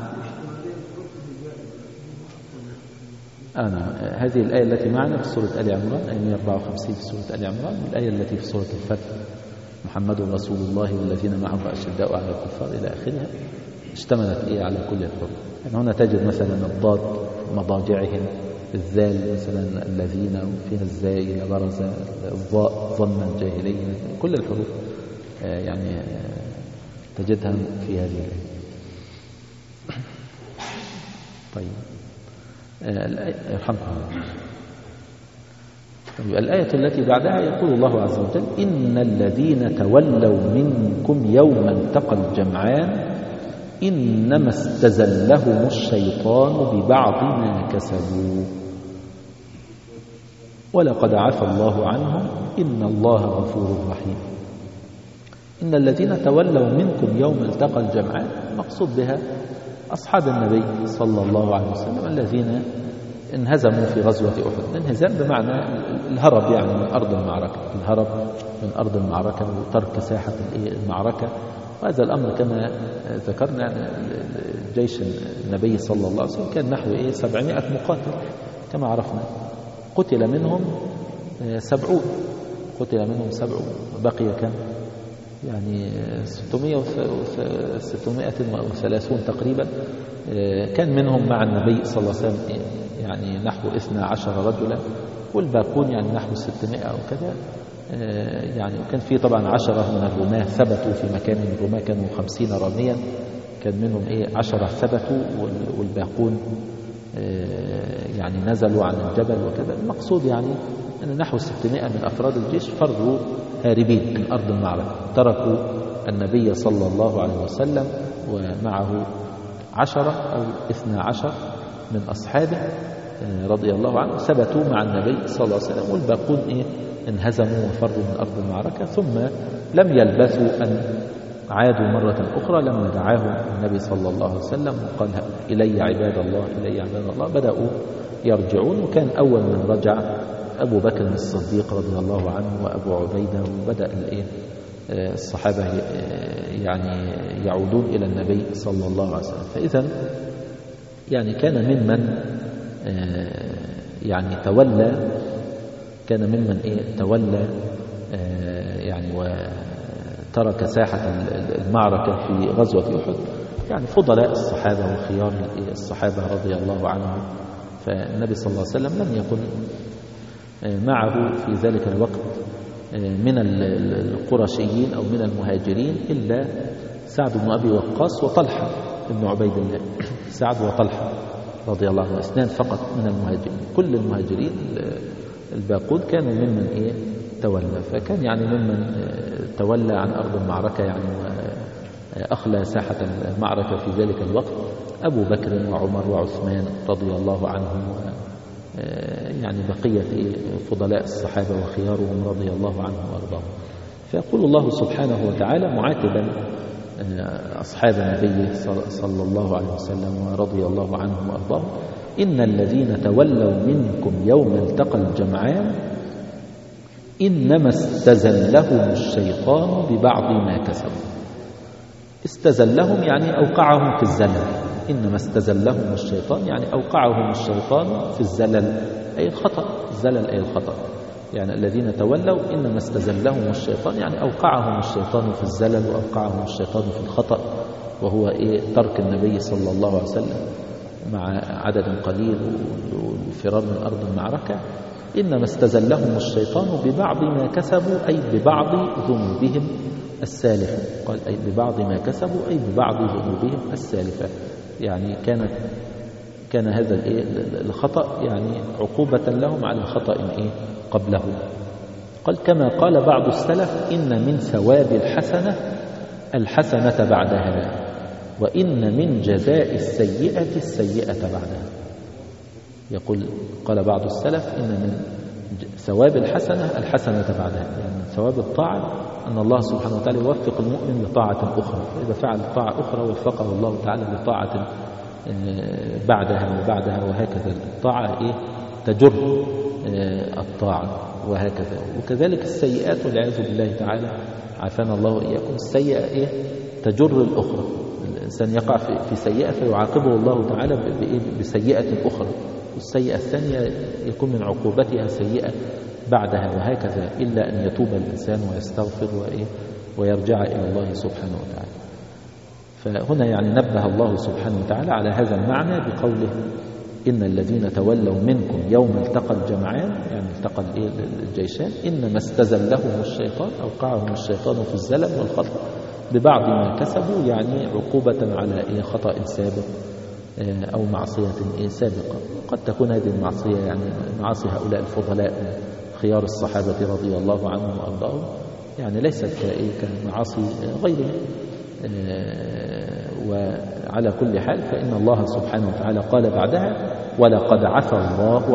S1: هذه الآية التي معنا في سورة آل عمران، آية 154 في سورة آل عمران، والآية التي في سورة الفتح: محمد رسول الله والذين معه أشداء على الكفار، إلى آخرها، اشتملت على كل الحروف. يعني هنا تجد مثلا الضاد مضاجعهم، الذال مثلا الذين، وفيها الزاي برز، الضاء ظن الجاهلين، كل الحروف يعني تجدها في هذه الآية. طيب يرحمكم الله. الآية التي بعدها يقول الله عز وجل: إن الذين تولوا منكم يوم التقى الجمعان إنما استزلهم الشيطان ببعض ما كسبوا ولقد عفى الله عنهم إن الله غفور رحيم. إن الذين تولوا منكم يوم التقى الجمعان، مقصود بها أصحاب النبي صلى الله عليه وسلم الذين انهزموا في غزوة أحد. الانهزام بمعنى الهرب يعني من أرض المعركة، الهرب من أرض المعركة وترك ساحة المعركة. وهذا الأمر كما ذكرنا، جيش النبي صلى الله عليه وسلم كان نحو 700 مقاتل كما عرفنا، قتل منهم 70، بقي كم؟ يعني 630 تقريبا. كان منهم مع النبي صلى الله عليه وسلم يعني نحو 12 رجلا، والباقون يعني نحو 600 أو كذا. يعني وكان في طبعا 10 من الرماة ثبتوا في مكان من الرماة، كانوا 50 راميا، كان منهم 10 ثبتوا، والباقون يعني نزلوا عن الجبل وكذا. المقصود يعني أن نحو 600 من أفراد الجيش فروا هاربين من أرض المعركة، تركوا النبي صلى الله عليه وسلم ومعه 10 أو 12 من أصحابه رضي الله عنه، ثبتوا مع النبي صلى الله عليه وسلم، والباقون انهزموا وفروا من أرض المعركة. ثم لم يلبثوا أن عادوا مرة أخرى لما دعاهم النبي صلى الله عليه وسلم وقال: إلي عباد الله، إلي عباد الله. بدأوا يرجعون، وكان أول من رجع أبو بكر الصديق رضي الله عنه وأبو عبيدة، وبدأ الصحابة يعني يعودون إلى النبي صلى الله عليه وسلم. فإذا يعني كان ممن يعني تولى يعني وترك ساحة المعركة في غزوة أحد يعني فضلاء الصحابة وخيار الصحابة رضي الله عنهم. فالنبي صلى الله عليه وسلم لم يكن معه في ذلك الوقت من القرشيين أو من المهاجرين إلا سعد بن أبي وقاص وطلحة بن عبيد الله. سعد وطلحة رضي الله عنه، 2 فقط من المهاجرين. كل المهاجرين الباقون كانوا ممن تولى. فكان يعني ممن تولى عن أرض المعركة يعني أخلى ساحة المعركة في ذلك الوقت أبو بكر وعمر وعثمان رضي الله عنهم، يعني بقية فضلاء الصحابة وخيارهم رضي الله عنهم وأرضاهم. فيقول الله سبحانه وتعالى معاتبا أصحاب النبي صلى الله عليه وسلم ورضي الله عنهم وأرضاهم: إن الذين تولوا منكم يوم التقى الجمعان إنما استزلهم الشيطان ببعض ما كسبوا. استزلهم يعني أوقعهم في الزلل. إنما استزلهم الشيطان يعني أوقعهم الشيطان في الزلل، أي الخطأ. الزلل أي الخطأ. يعني الذين تولوا إنما استزلهم الشيطان، يعني أوقعهم الشيطان في الزلل وأوقعهم الشيطان في الخطأ، وهو ترك النبي صلى الله عليه وسلم مع عدد قليل والفرار من أرض المعركة. إنما استزلهم الشيطان ببعض ما كسبوا، أي ببعض ذنوبهم السالفة. قال أي ببعض ما كسبوا، أي ببعض ذنوبهم السالفة. يعني كان هذا الخطأ يعني عقوبة لهم على خطأ قبله. قال كما قال بعض السلف: إن من ثواب الحسنة بعدها، وإن من جزاء السيئة بعدها. يقول قال بعض السلف: إن من ثواب الحسنة بعدها، يعني ثواب الطاعة أن الله سبحانه وتعالى يوفق المؤمن لطاعة أخرى، فإذا فعل طاعة أخرى وفقه الله تعالى لطاعة بعدها وهكذا. الطاعة تجر الطاعة وهكذا. وكذلك السيئات والعياذ بالله تعالى، عافانا الله وإياكم، السيئة تجر الأخرى. الإنسان يقع في سيئة فيعاقبه الله تعالى بسيئة أخرى، والسيئة الثانية يكون من عقوبتها سيئة بعدها وهكذا، إلا أن يتوب الإنسان ويستغفر ويرجع إلى الله سبحانه وتعالى. فهنا يعني نبه الله سبحانه وتعالى على هذا المعنى بقوله: إن الذين تولوا منكم يوم التقى الجمعان، يعني التقى الجيشان، إنما استزلهم الشيطان، أوقعهم الشيطان في الزلل والخطأ ببعض ما كسبوا، يعني عقوبة على خطأ سابق أو معصية سابقة. قد تكون هذه المعصية يعني معاصي هؤلاء الفضلاء خيار الصحابة رضي الله عنهم وأرضاهم، يعني ليست كمعاصي غيرهم. وعلى كل حال فإن الله سبحانه وتعالى قال بعدها: ولقد عفى الله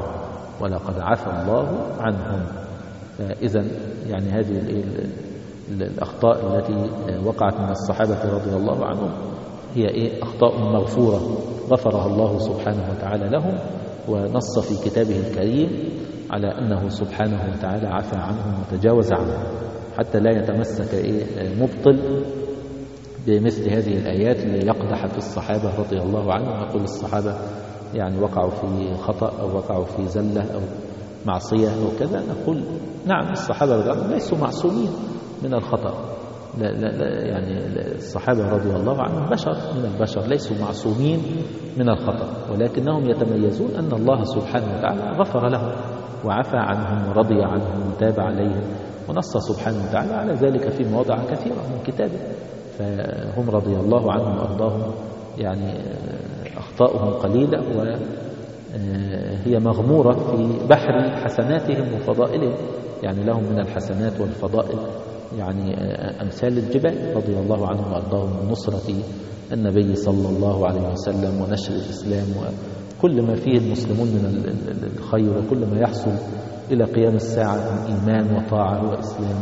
S1: عنهم. فإذا يعني هذه الأخطاء التي وقعت من الصحابة رضي الله عنهم هي أخطاء مغفورة غفرها الله سبحانه وتعالى لهم، ونص في كتابه الكريم على أنه سبحانه وتعالى عفى عنهم وتجاوز عنهم، حتى لا يتمسك مبطل بمثل هذه الآيات اللي يقدح في الصحابة رضي الله عنهم، يقول الصحابة يعني وقعوا في خطأ أو وقعوا في زلة أو معصية أو كذا. نقول نعم، الصحابة رضي الله عنهم ليسوا معصومين من الخطأ، لا يعني الصحابة رضي الله عنهم بشر من البشر، ليسوا معصومين من الخطأ، ولكنهم يتميزون أن الله سبحانه وتعالى غفر لهم وعفى عنهم ورضي عنهم وتاب عليهم، ونص سبحانه وتعالى على ذلك في مواضع كثيرة من كتابه. فهم رضي الله عنهم وأرضاهم يعني أخطاؤهم قليلة، وهي مغمورة في بحر حسناتهم وفضائلهم، يعني لهم من الحسنات والفضائل يعني أمثال الجبال رضي الله عنهم وأرضاهم، من نصرة النبي صلى الله عليه وسلم ونشر الإسلام وكل ما فيه المسلمون من الخير، وكل ما يحصل إلى قيام الساعة من إيمان وطاعة وإسلام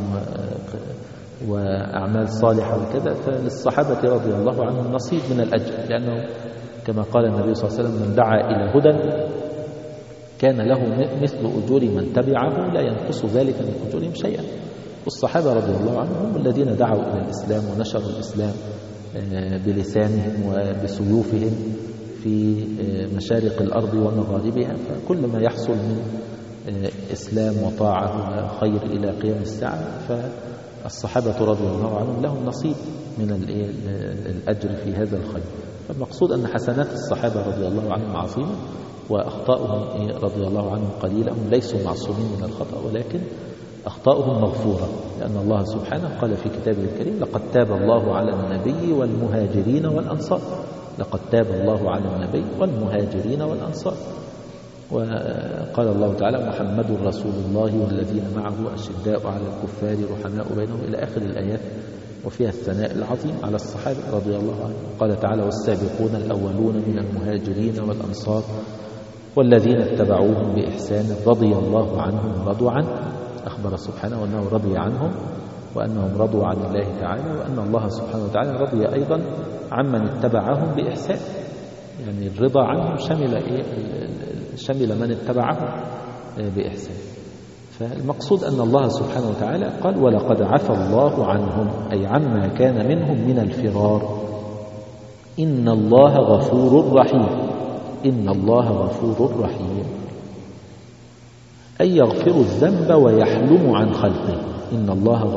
S1: وأعمال صالحة وكذا. فللصحابة رضي الله عنهم نصيب من الأجر، لأنه كما قال النبي صلى الله عليه وسلم: من دعا إلى هدى كان له مثل أجور من تبعه لا ينقص ذلك من أجورهم شيئا. والصحابة رضي الله عنهم هم الذين دعوا إلى الإسلام ونشروا الإسلام بلسانهم وبسيوفهم في مشارق الأرض ومغاربها. فكل ما يحصل من إسلام وطاعة وخير إلى قيام الساعة فالصحابة رضي الله عنهم لهم نصيب من الأجر في هذا الخير. فالمقصود أن حسنات الصحابة رضي الله عنهم عظيمة، وأخطاؤهم رضي الله عنهم قليلة، هم ليسوا معصومين من الخطأ، ولكن أخطاؤهم مغفورة، لأن الله سبحانه قال في كتابه الكريم: لقد تاب الله على النبي والمهاجرين والأنصار. لقد تاب الله على النبي والمهاجرين والأنصار. وقال الله تعالى: محمد رسول الله والذين معه أشداء على الكفار رحماء بينهم، إلى آخر الآيات، وفيها الثناء العظيم على الصحابة رضي الله عنهم. قال تعالى: والسابقون الأولون من المهاجرين والأنصار والذين اتبعوهم بإحسان رضي الله عنهم ورضوا عنه. أخبر سبحانه أنه رضي عنهم وأنهم رضوا عن الله تعالى، وأن الله سبحانه وتعالى رضي أيضا عمن اتبعهم بإحسان. يعني الرضا عنهم شمل من اتبعهم بإحسان. فالمقصود أن الله سبحانه وتعالى قال: ولقد عفى الله عنهم، أي عما كان منهم من الفرار. إن الله غفور رحيم. إن الله غفور رحيم. أي يغفر الذنب ويحلم عن خلقه. إن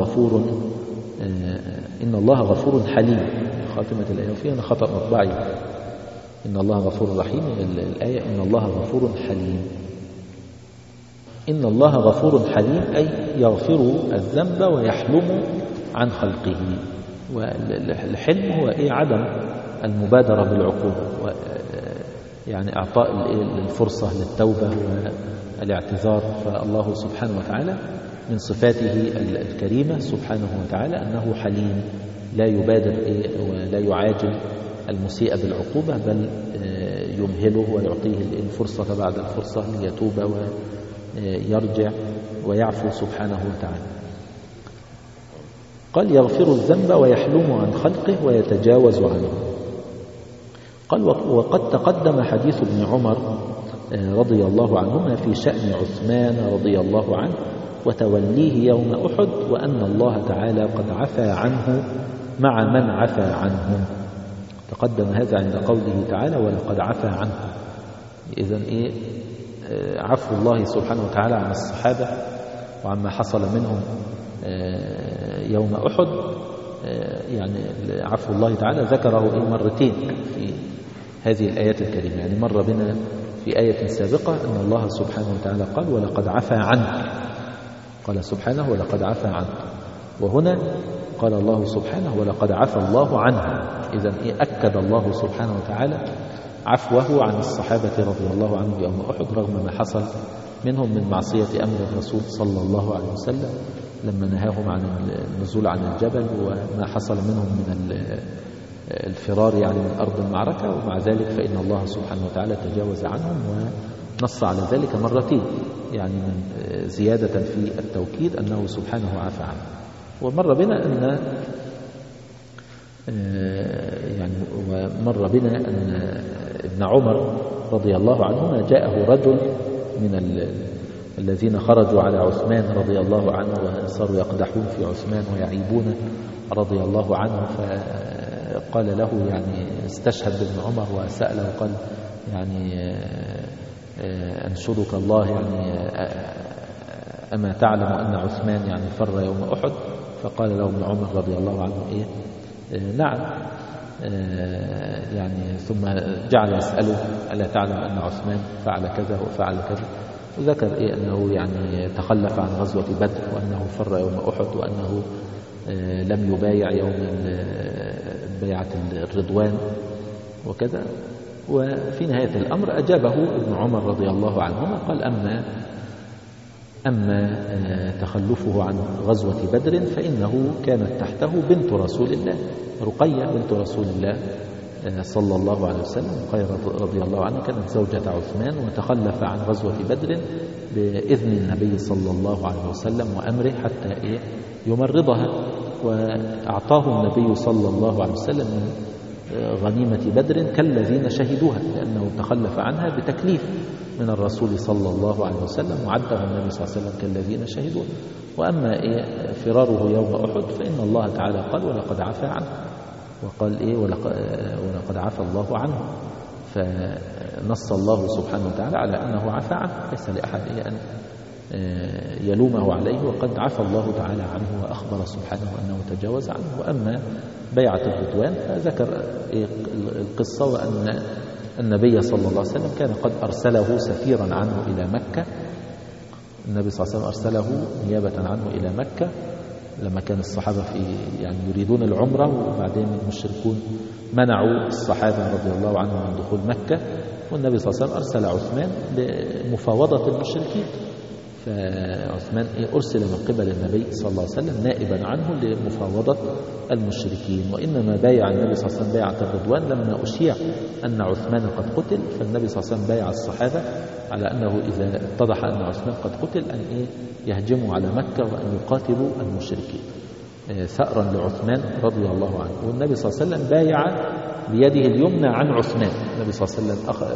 S1: الله غفور حليم. خاتمة الآية فيها خطأ مطبعي. إن الله غفور رحيم. الآية إن الله غفور حليم. إن الله غفور حليم أي يغفر الذنب ويحلم عن خلقه. والحلم هو عدم المبادرة بالعقوبة، يعني إعطاء الفرصة للتوبة والاعتذار. فالله سبحانه وتعالى من صفاته الكريمة سبحانه وتعالى أنه حليم، لا يبادر ولا يعاجل المسيء بالعقوبة، بل يمهله ويعطيه الفرصة بعد الفرصة ليتوب ويرجع ويعفو سبحانه وتعالى. قال يغفر الذنب ويحلم عن خلقه ويتجاوز عنه. قال وقد تقدم حديث ابن عمر رضي الله عنهما في شأن عثمان رضي الله عنه وتوليه يوم أحد، وأن الله تعالى قد عفى عنه مع من عفى عنهم. تقدم هذا عند قوله تعالى ولقد عفى عنه. إذن عفو الله سبحانه وتعالى عن الصحابة وعما حصل منهم يوم أحد، يعني عفو الله تعالى ذكره مرتين في هذه الآيات الكريمة. يعني مر بنا في آية سابقة أن الله سبحانه وتعالى قال ولقد عفى عنه، قال سبحانه ولقد عفى عنه، وهنا قال الله سبحانه ولقد عفى الله عنه. إذن أكد الله سبحانه وتعالى عفوه عن الصحابة رضي الله عنهم يوم أحد رغم ما حصل منهم من معصية أمر الرسول صلى الله عليه وسلم لما نهاهم عن النزول عن الجبل، وما حصل منهم من الفرار يعني من أرض المعركة. ومع ذلك فإن الله سبحانه وتعالى تجاوز عنهم ونص على ذلك مرتين، يعني من زيادة في التوكيد أنه سبحانه عفى عنه. ومر بنا أن يعني ومر بنا أن ابن عمر رضي الله عنهما جاءه رجل من الذين خرجوا على عثمان رضي الله عنه وصاروا يقدحون في عثمان ويعيبونه رضي الله عنه، فقال له يعني استشهد ابن عمر وسأله وقال يعني أنشدك الله يعني أما تعلم أن عثمان يعني فر يوم أحد؟ فقال له ابن عمر رضي الله عنه نعم، يعني ثم جعل يسأله ألا تعلم أن عثمان فعل كذا وفعل كذا، وذكر أنه يعني تخلف عن غزوة بدر وأنه فر يوم أحد وأنه لم يبايع يوم بيعة الرضوان وكذا. وفي نهاية الأمر أجابه ابن عمر رضي الله عنهما قال أما تخلفه عن غزوة بدر فإنه كانت تحته بنت رسول الله رقية بنت رسول الله صلى الله عليه وسلم. رقية رضي الله عنها كانت زوجة عثمان وتخلف عن غزوة بدر بإذن النبي صلى الله عليه وسلم وأمره حتى يمرضها، وأعطاه النبي صلى الله عليه وسلم من غنيمة بدر كالذين شهدوها، لأنه تخلف عنها بتكليف من الرسول صلى الله عليه وسلم وعده النبي صلى الله عليه وسلم كالذين شهدوها. وأما فراره يوم أحد فإن الله تعالى قال ولقد عفى عنه، وقال ولقد عفى الله عنه، فنص الله سبحانه وتعالى على أنه عفى عنه، ليس لأحد أن يلومه عليه، وقد عفى الله تعالى عنه وأخبر سبحانه أنه تجاوز عنه. وأما بيعة الرضوان فذكر القصة وأن النبي صلى الله عليه وسلم كان قد أرسله سفيرا عنه إلى مكة. النبي صلى الله عليه وسلم أرسله نيابة عنه إلى مكة لما كان الصحابة يعني يريدون العمرة، وبعدين المشركون منعوا الصحابة رضي الله عنهم من دخول مكة، والنبي صلى الله عليه وسلم أرسل عثمان لمفاوضة المشركين. فعثمان أرسل من قبل النبي صلى الله عليه وسلم نائبا عنه لمفاوضة المشركين. وإنما بايع النبي صلى الله عليه وسلم بيعة الرضوان لما أشيع أن عثمان قد قتل، فالنبي صلى الله عليه وسلم بايع الصحابة على أنه إذا اتضح أن عثمان قد قتل أن يهجموا على مكة وأن يقاتلوا المشركين ثأرا لعثمان رضي الله عنه. والنبي صلى الله عليه وسلم بايع بيده اليمنى عن عثمان، النبي صلى الله عليه وسلم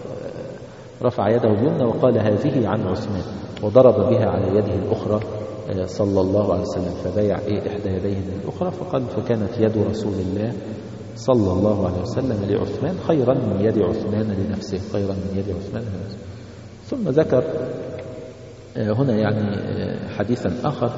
S1: رفع يده اليمنى وقال هذه عن عثمان، وضرب بها على يده الأخرى صلى الله عليه وسلم، فبايع إحدى يديه الأخرى، فقال فكانت يد رسول الله صلى الله عليه وسلم لعثمان خيرا من يد عثمان لنفسه، خيرا من يد عثمان لنفسه. ثم ذكر هنا يعني حديثا آخر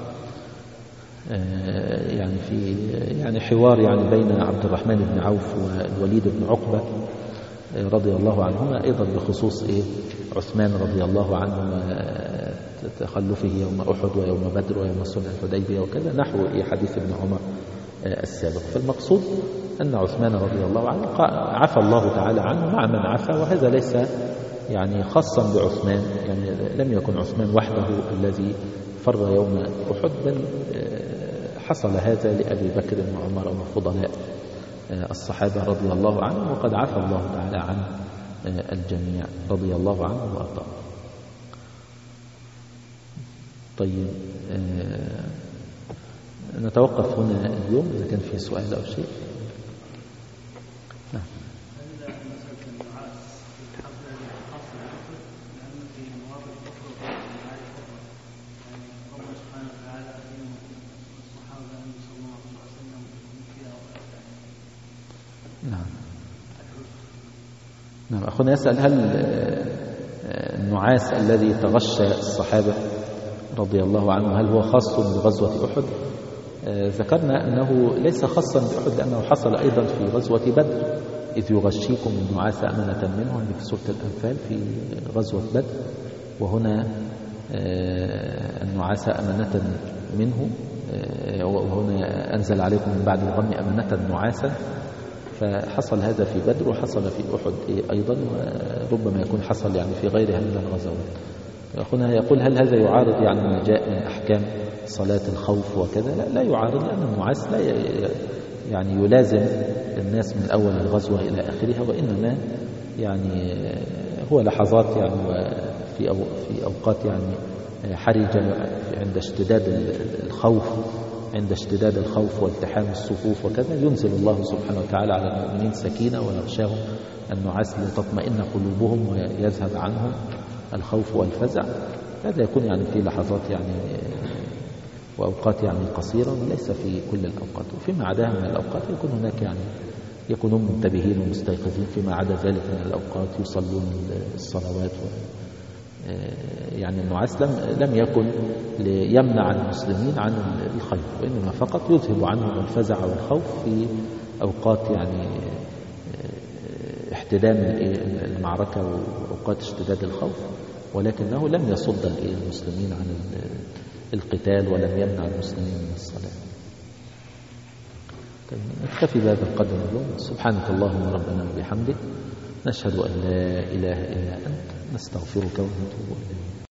S1: يعني في يعني حوار يعني بين عبد الرحمن بن عوف والوليد بن عقبة رضي الله عنهما أيضا بخصوص عثمان رضي الله عنه تخلفه يوم أحد ويوم بدر ويوم صلح الحديبية وكذا نحو حديث ابن عمر السابق. فالمقصود أن عثمان رضي الله عنه عفى الله تعالى عنه مع من عفى، وهذا ليس يعني خاصا بعثمان، يعني لم يكن عثمان وحده الذي فر يوم أحد، بل حصل هذا لأبي بكر وعمر وفضلاء الصحابة رضي الله عنهم، وقد عفى الله تعالى عن الجميع رضي الله عنه وأرضاه. طيب نتوقف هنا اليوم إذا كان في سؤال أو شيء. نعم. نعم أخونا يسأل هل النعاس الذي تغشى الصحابة رضي الله عنه هل هو خاص بغزوة أحد؟ ذكرنا أنه ليس خاصا بأحد، لأنه حصل أيضا في غزوة بدر، إذ يغشيكم النعاس أمنة منه، في سورة الأنفال في غزوة بدر، وهنا النعاس أمنة منه، وهنا أنزل عليكم من بعد الغم أمنة نعاسا، فحصل هذا في بدر وحصل في أحد أيضا، وربما يكون حصل يعني في غيرها من الغزوات. أخونا يقول هل هذا يعارض يعني ما جاء من أحكام صلاة الخوف وكذا؟ لا يعارض، لأن النعاس لا يعني يلازم الناس من أول الغزوة إلى آخرها، وإنما يعني هو لحظات يعني في أوقات يعني حرجة عند اشتداد الخوف، عند اشتداد الخوف والتحام الصفوف وكذا، ينزل الله سبحانه وتعالى على المؤمنين سكينة ويغشاهم النعاس لتطمئن قلوبهم ويذهب عنهم الخوف والفزع. هذا يكون يعني في لحظات يعني وأوقات يعني قصيرة، وليس في كل الأوقات، وفيما عداها من الأوقات يكون هناك يعني يكونون منتبهين ومستيقظين، فيما عدا ذلك من الأوقات يصلون الصلوات يعني النعاس لم يكن ليمنع المسلمين عن الخير، وإنما فقط يذهب عنهم الفزع والخوف في أوقات يعني احتدام المعركة وأوقات اشتداد الخوف، ولكنه لم يصد المسلمين عن القتال ولم يمنع المسلمين من الصلاة. نكتفي بهذا القدر اليوم. سبحانك اللهم ربنا وبحمدك، نشهد أن لا إله إلا أنت، نستغفرك ونتوب إليك.